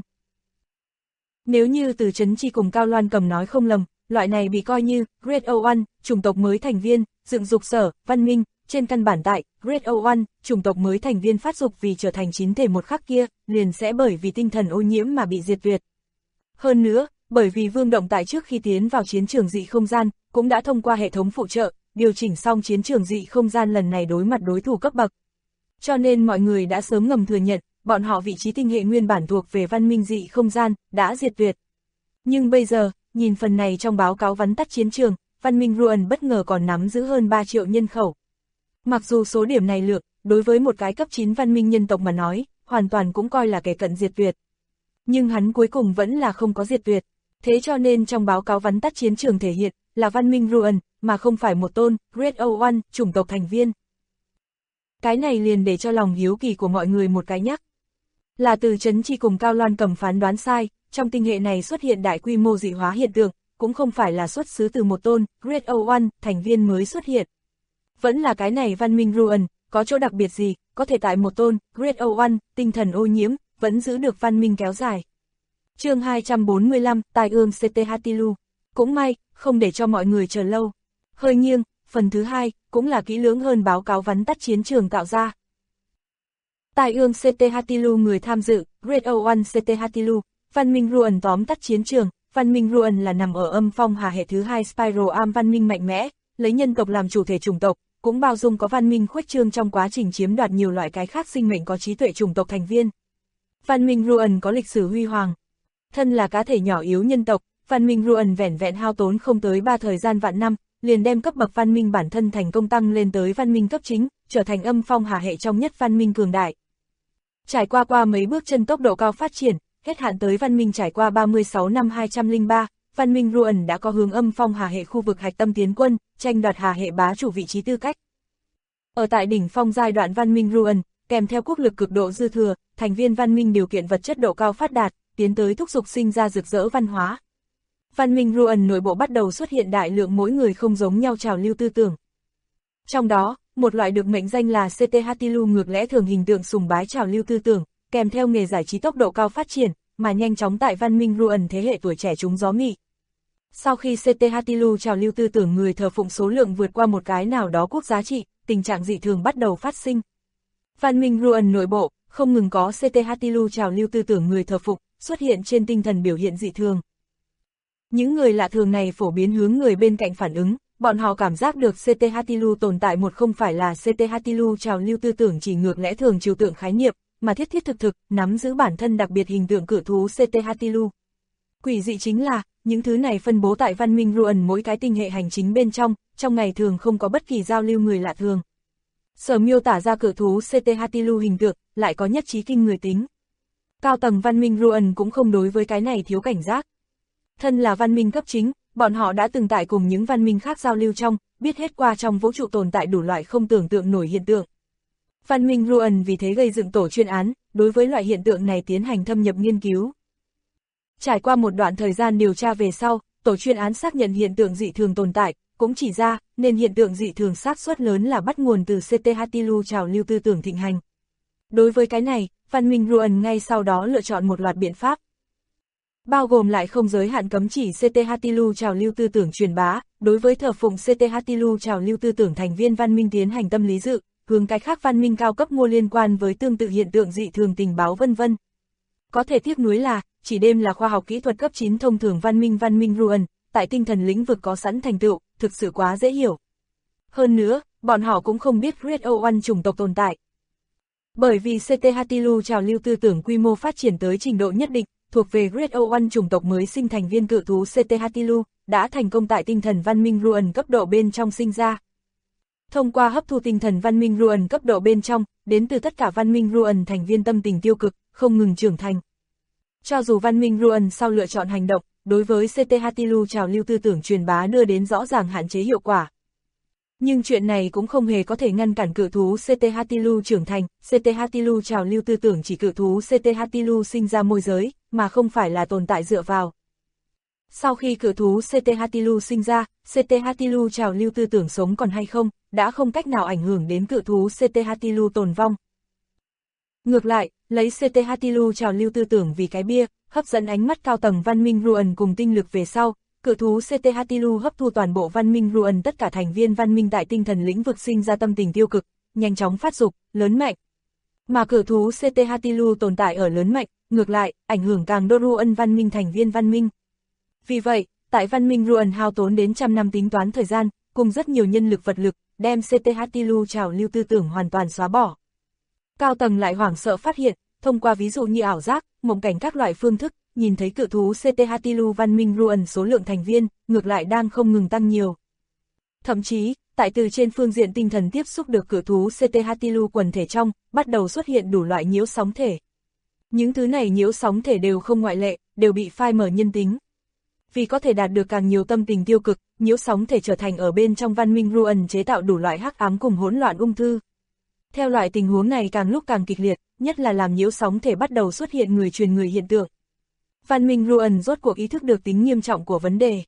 Nếu như Từ Chấn Chi cùng Cao Loan Cầm nói không lầm, loại này bị coi như Great O1, chủng tộc mới thành viên, dựng dục sở, văn minh, trên căn bản tại Great O1, chủng tộc mới thành viên phát dục vì trở thành chín thể một khắc kia, liền sẽ bởi vì tinh thần ô nhiễm mà bị diệt tuyệt. Hơn nữa, bởi vì Vương Động tại trước khi tiến vào chiến trường dị không gian, cũng đã thông qua hệ thống phụ trợ, điều chỉnh xong chiến trường dị không gian lần này đối mặt đối thủ cấp bậc. Cho nên mọi người đã sớm ngầm thừa nhận, bọn họ vị trí tinh hệ nguyên bản thuộc về văn minh dị không gian, đã diệt tuyệt. Nhưng bây giờ, nhìn phần này trong báo cáo vắn tắt chiến trường, văn minh Ruan bất ngờ còn nắm giữ hơn 3 triệu nhân khẩu. Mặc dù số điểm này lượng, đối với một cái cấp 9 văn minh nhân tộc mà nói, hoàn toàn cũng coi là kẻ cận diệt tuyệt. Nhưng hắn cuối cùng vẫn là không có diệt tuyệt. Thế cho nên trong báo cáo vắn tắt chiến trường thể hiện, là văn minh Ruan, mà không phải một tôn, Great O1, chủng tộc thành viên. Cái này liền để cho lòng hiếu kỳ của mọi người một cái nhắc. Là Từ Chấn Chi cùng Cao Loan Cầm phán đoán sai, trong tinh hệ này xuất hiện đại quy mô dị hóa hiện tượng, cũng không phải là xuất xứ từ một tôn, Great O1, thành viên mới xuất hiện. Vẫn là cái này văn minh Ruan, có chỗ đặc biệt gì, có thể tại một tôn, Great O1, tinh thần ô nhiễm, vẫn giữ được văn minh kéo dài. Chương 245, Tai ương CT Hatilu. Cũng may, không để cho mọi người chờ lâu. Hơi nghiêng, phần thứ hai, cũng là kỹ lưỡng hơn báo cáo vắn tắt chiến trường tạo ra. Tai ương CT Hatilu người tham dự, Great O1 CT Hatilu, văn minh Ruan tóm tắt chiến trường. Văn minh Ruan là nằm ở âm phong hà hệ thứ hai Spiral Arm văn minh mạnh mẽ, lấy nhân tộc làm chủ thể chủng tộc, cũng bao dung có văn minh khuếch trương trong quá trình chiếm đoạt nhiều loại cái khác sinh mệnh có trí tuệ chủng tộc thành viên. Văn minh Ruan có lịch sử huy hoàng. Thân là cá thể nhỏ yếu nhân tộc, văn minh Ruan vẻn vẹn hao tốn không tới 3 thời gian vạn năm, liền đem cấp bậc văn minh bản thân thành công tăng lên tới văn minh cấp chính, trở thành âm phong hà hệ trong nhất văn minh cường đại. Trải qua mấy bước chân tốc độ cao phát triển, hết hạn tới văn minh trải qua 36 năm 203, văn minh Ruan đã có hướng âm phong hà hệ khu vực hạch tâm tiến quân, tranh đoạt hà hệ bá chủ vị trí tư cách. Ở tại đỉnh phong giai đoạn văn minh Ruan, kèm theo quốc lực cực độ dư thừa, thành viên văn minh điều kiện vật chất độ cao phát đạt, tiến tới thúc giục sinh ra rực rỡ văn hóa. Văn minh Ruan nội bộ bắt đầu xuất hiện đại lượng mỗi người không giống nhau trào lưu tư tưởng. Trong đó, một loại được mệnh danh là CT Hatilu ngược lẽ thường hình tượng sùng bái trào lưu tư tưởng, kèm theo nghề giải trí tốc độ cao phát triển, mà nhanh chóng tại văn minh Ruan thế hệ tuổi trẻ trúng gió mị. Sau khi CT Hatilu trào lưu tư tưởng người thờ phụng số lượng vượt qua một cái nào đó quốc giá trị, tình trạng dị thường bắt đầu phát sinh. Văn minh Ruan nội bộ, không ngừng có CT Hatilu trào lưu tư tưởng người thờ phụng, xuất hiện trên tinh thần biểu hiện dị thường. Những người lạ thường này phổ biến hướng người bên cạnh phản ứng, bọn họ cảm giác được CT Hatilu tồn tại một không phải là CT Hatilu trào lưu tư tưởng chỉ ngược lẽ thường trừu tượng khái niệm, mà thiết thiết thực nắm giữ bản thân đặc biệt hình tượng cự thú CT Hatilu. Quỷ dị chính là, những thứ này phân bố tại văn minh Ruan mỗi cái tinh hệ hành chính bên trong ngày thường không có bất kỳ giao lưu người lạ thường. Sở miêu tả ra cự thú CT Hatilu hình tượng, lại có nhất trí kinh người tính. Cao tầng văn minh Ruan cũng không đối với cái này thiếu cảnh giác. Thân là văn minh cấp chính, bọn họ đã từng tại cùng những văn minh khác giao lưu biết hết qua trong vũ trụ tồn tại đủ loại không tưởng tượng nổi hiện tượng. Văn minh Ruan vì thế gây dựng tổ chuyên án, đối với loại hiện tượng này tiến hành thâm nhập nghiên cứu. Trải qua một đoạn thời gian điều tra về sau, tổ chuyên án xác nhận hiện tượng dị thường tồn tại, cũng chỉ ra, nên hiện tượng dị thường xác suất lớn là bắt nguồn từ CT Hatilu trào lưu tư tưởng thịnh hành. Đối với cái này, văn minh Ruan ngay sau đó lựa chọn một loạt biện pháp. Bao gồm lại không giới hạn cấm chỉ CT Hatilu trào lưu tư tưởng truyền bá, đối với thờ phụng CT Hatilu trào lưu tư tưởng thành viên văn minh tiến hành tâm lý dự, hướng cái khác văn minh cao cấp mua liên quan với tương tự hiện tượng dị thường tình báo vân vân. Có thể tiếc nuối là, chỉ đêm là khoa học kỹ thuật cấp 9 thông thường văn minh Ruan, tại tinh thần lĩnh vực có sẵn thành tựu, thực sự quá dễ hiểu. Hơn nữa, bọn họ cũng không biết Great O1 chủng tộc tồn tại. Bởi vì CT Hatilu trào lưu tư tưởng quy mô phát triển tới trình độ nhất định, thuộc về Great O1 chủng tộc mới sinh thành viên cự thú CT Hatilu, đã thành công tại tinh thần văn minh Ruan cấp độ bên trong sinh ra. Thông qua hấp thu tinh thần văn minh Ruan cấp độ bên trong, đến từ tất cả văn minh Ruan thành viên tâm tình tiêu cực, không ngừng trưởng thành. Cho dù văn minh Ruan sau lựa chọn hành động, đối với CT Hatilu trào lưu tư tưởng truyền bá đưa đến rõ ràng hạn chế hiệu quả. Nhưng chuyện này cũng không hề có thể ngăn cản cự thú CT Hatilu trưởng thành, CT Hatilu trào lưu tư tưởng chỉ cự thú CT Hatilu sinh ra môi giới, mà không phải là tồn tại dựa vào. Sau khi cự thú CT Hatilu sinh ra, CT Hatilu trào lưu tư tưởng sống còn hay không, đã không cách nào ảnh hưởng đến cự thú CT Hatilu tồn vong. Ngược lại, lấy CT Hatilu trào lưu tư tưởng vì cái bia, hấp dẫn ánh mắt cao tầng văn minh Ruan cùng tinh lực về sau, cự thú CT Hatilu hấp thu toàn bộ văn minh Ruan tất cả thành viên văn minh tại tinh thần lĩnh vực sinh ra tâm tình tiêu cực, nhanh chóng phát dục, lớn mạnh. Mà cự thú CT Hatilu tồn tại ở lớn mạnh, ngược lại, ảnh hưởng càng đô Ruan văn minh thành viên văn minh. Vì vậy, tại văn minh Ruan hao tốn đến trăm năm tính toán thời gian, cùng rất nhiều nhân lực vật lực, đem CT Hatilu trào lưu tư tưởng hoàn toàn xóa bỏ. Cao tầng lại hoảng sợ phát hiện, thông qua ví dụ như ảo giác, mộng cảnh các loại phương thức, nhìn thấy cự thú CT Hatilu văn minh Ruan số lượng thành viên, ngược lại đang không ngừng tăng nhiều. Thậm chí, tại từ trên phương diện tinh thần tiếp xúc được cự thú CT Hatilu quần thể trong, bắt đầu xuất hiện đủ loại nhiễu sóng thể. Những thứ này nhiễu sóng thể đều không ngoại lệ, đều bị phai mờ nhân tính. Vì có thể đạt được càng nhiều tâm tình tiêu cực, nhiễu sóng thể trở thành ở bên trong văn minh Ruan chế tạo đủ loại hắc ám cùng hỗn loạn ung thư. Theo loại tình huống này càng lúc càng kịch liệt, nhất là làm nhiễu sóng thể bắt đầu xuất hiện người truyền người hiện tượng. Văn minh Ruan rốt cuộc ý thức được tính nghiêm trọng của vấn đề.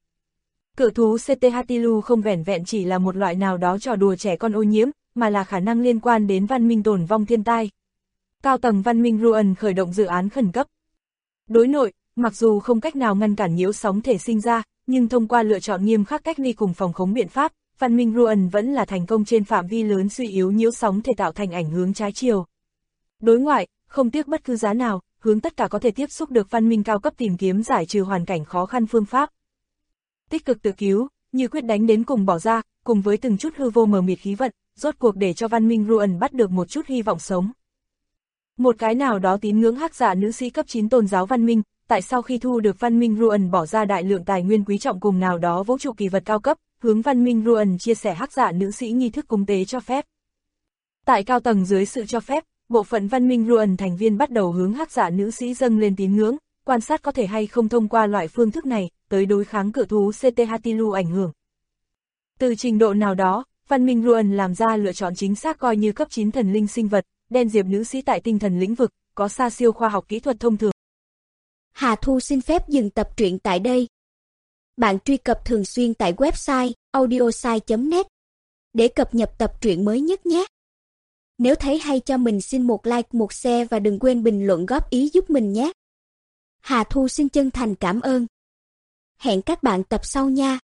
Cự thú CT Hatilu không vẻn vẹn chỉ là một loại nào đó trò đùa trẻ con ô nhiễm, mà là khả năng liên quan đến văn minh tồn vong thiên tai. Cao tầng văn minh Ruan khởi động dự án khẩn cấp. Đối nội, mặc dù không cách nào ngăn cản nhiễu sóng thể sinh ra, nhưng thông qua lựa chọn nghiêm khắc cách ly cùng phòng khống biện pháp, văn minh Ruan vẫn là thành công trên phạm vi lớn suy yếu nhiễu sóng thể tạo thành ảnh hướng trái chiều. Đối ngoại, không tiếc bất cứ giá nào, hướng tất cả có thể tiếp xúc được văn minh cao cấp tìm kiếm giải trừ hoàn cảnh khó khăn phương pháp. Tích cực tự cứu, như quyết đánh đến cùng bỏ ra, cùng với từng chút hư vô mờ mịt khí vận, rốt cuộc để cho văn minh Ruan bắt được một chút hy vọng sống. Một cái nào đó tín ngưỡng hắc giả nữ sĩ cấp 9 tôn giáo văn minh, tại sau khi thu được văn minh Ruan bỏ ra đại lượng tài nguyên quý trọng cùng nào đó vũ trụ kỳ vật cao cấp, hướng văn minh Ruan chia sẻ hắc giả nữ sĩ nghi thức cúng tế cho phép. Tại cao tầng dưới sự cho phép, bộ phận văn minh Ruan thành viên bắt đầu hướng hắc giả nữ sĩ dâng lên tín ngưỡng, quan sát có thể hay không thông qua loại phương thức này, tới đối kháng cự thú CT Hatilu ảnh hưởng. Từ trình độ nào đó, văn minh Ruan làm ra lựa chọn chính xác coi như cấp 9 thần linh sinh vật, đen diệp nữ sĩ tại tinh thần lĩnh vực, có xa siêu khoa học kỹ thuật thông thường. Hà Thu xin phép dừng tập truyện tại đây. Bạn truy cập thường xuyên tại website audiosai.net để cập nhật tập truyện mới nhất nhé. Nếu thấy hay cho mình xin một like, một share và đừng quên bình luận góp ý giúp mình nhé. Hà Thu xin chân thành cảm ơn. Hẹn các bạn tập sau nha.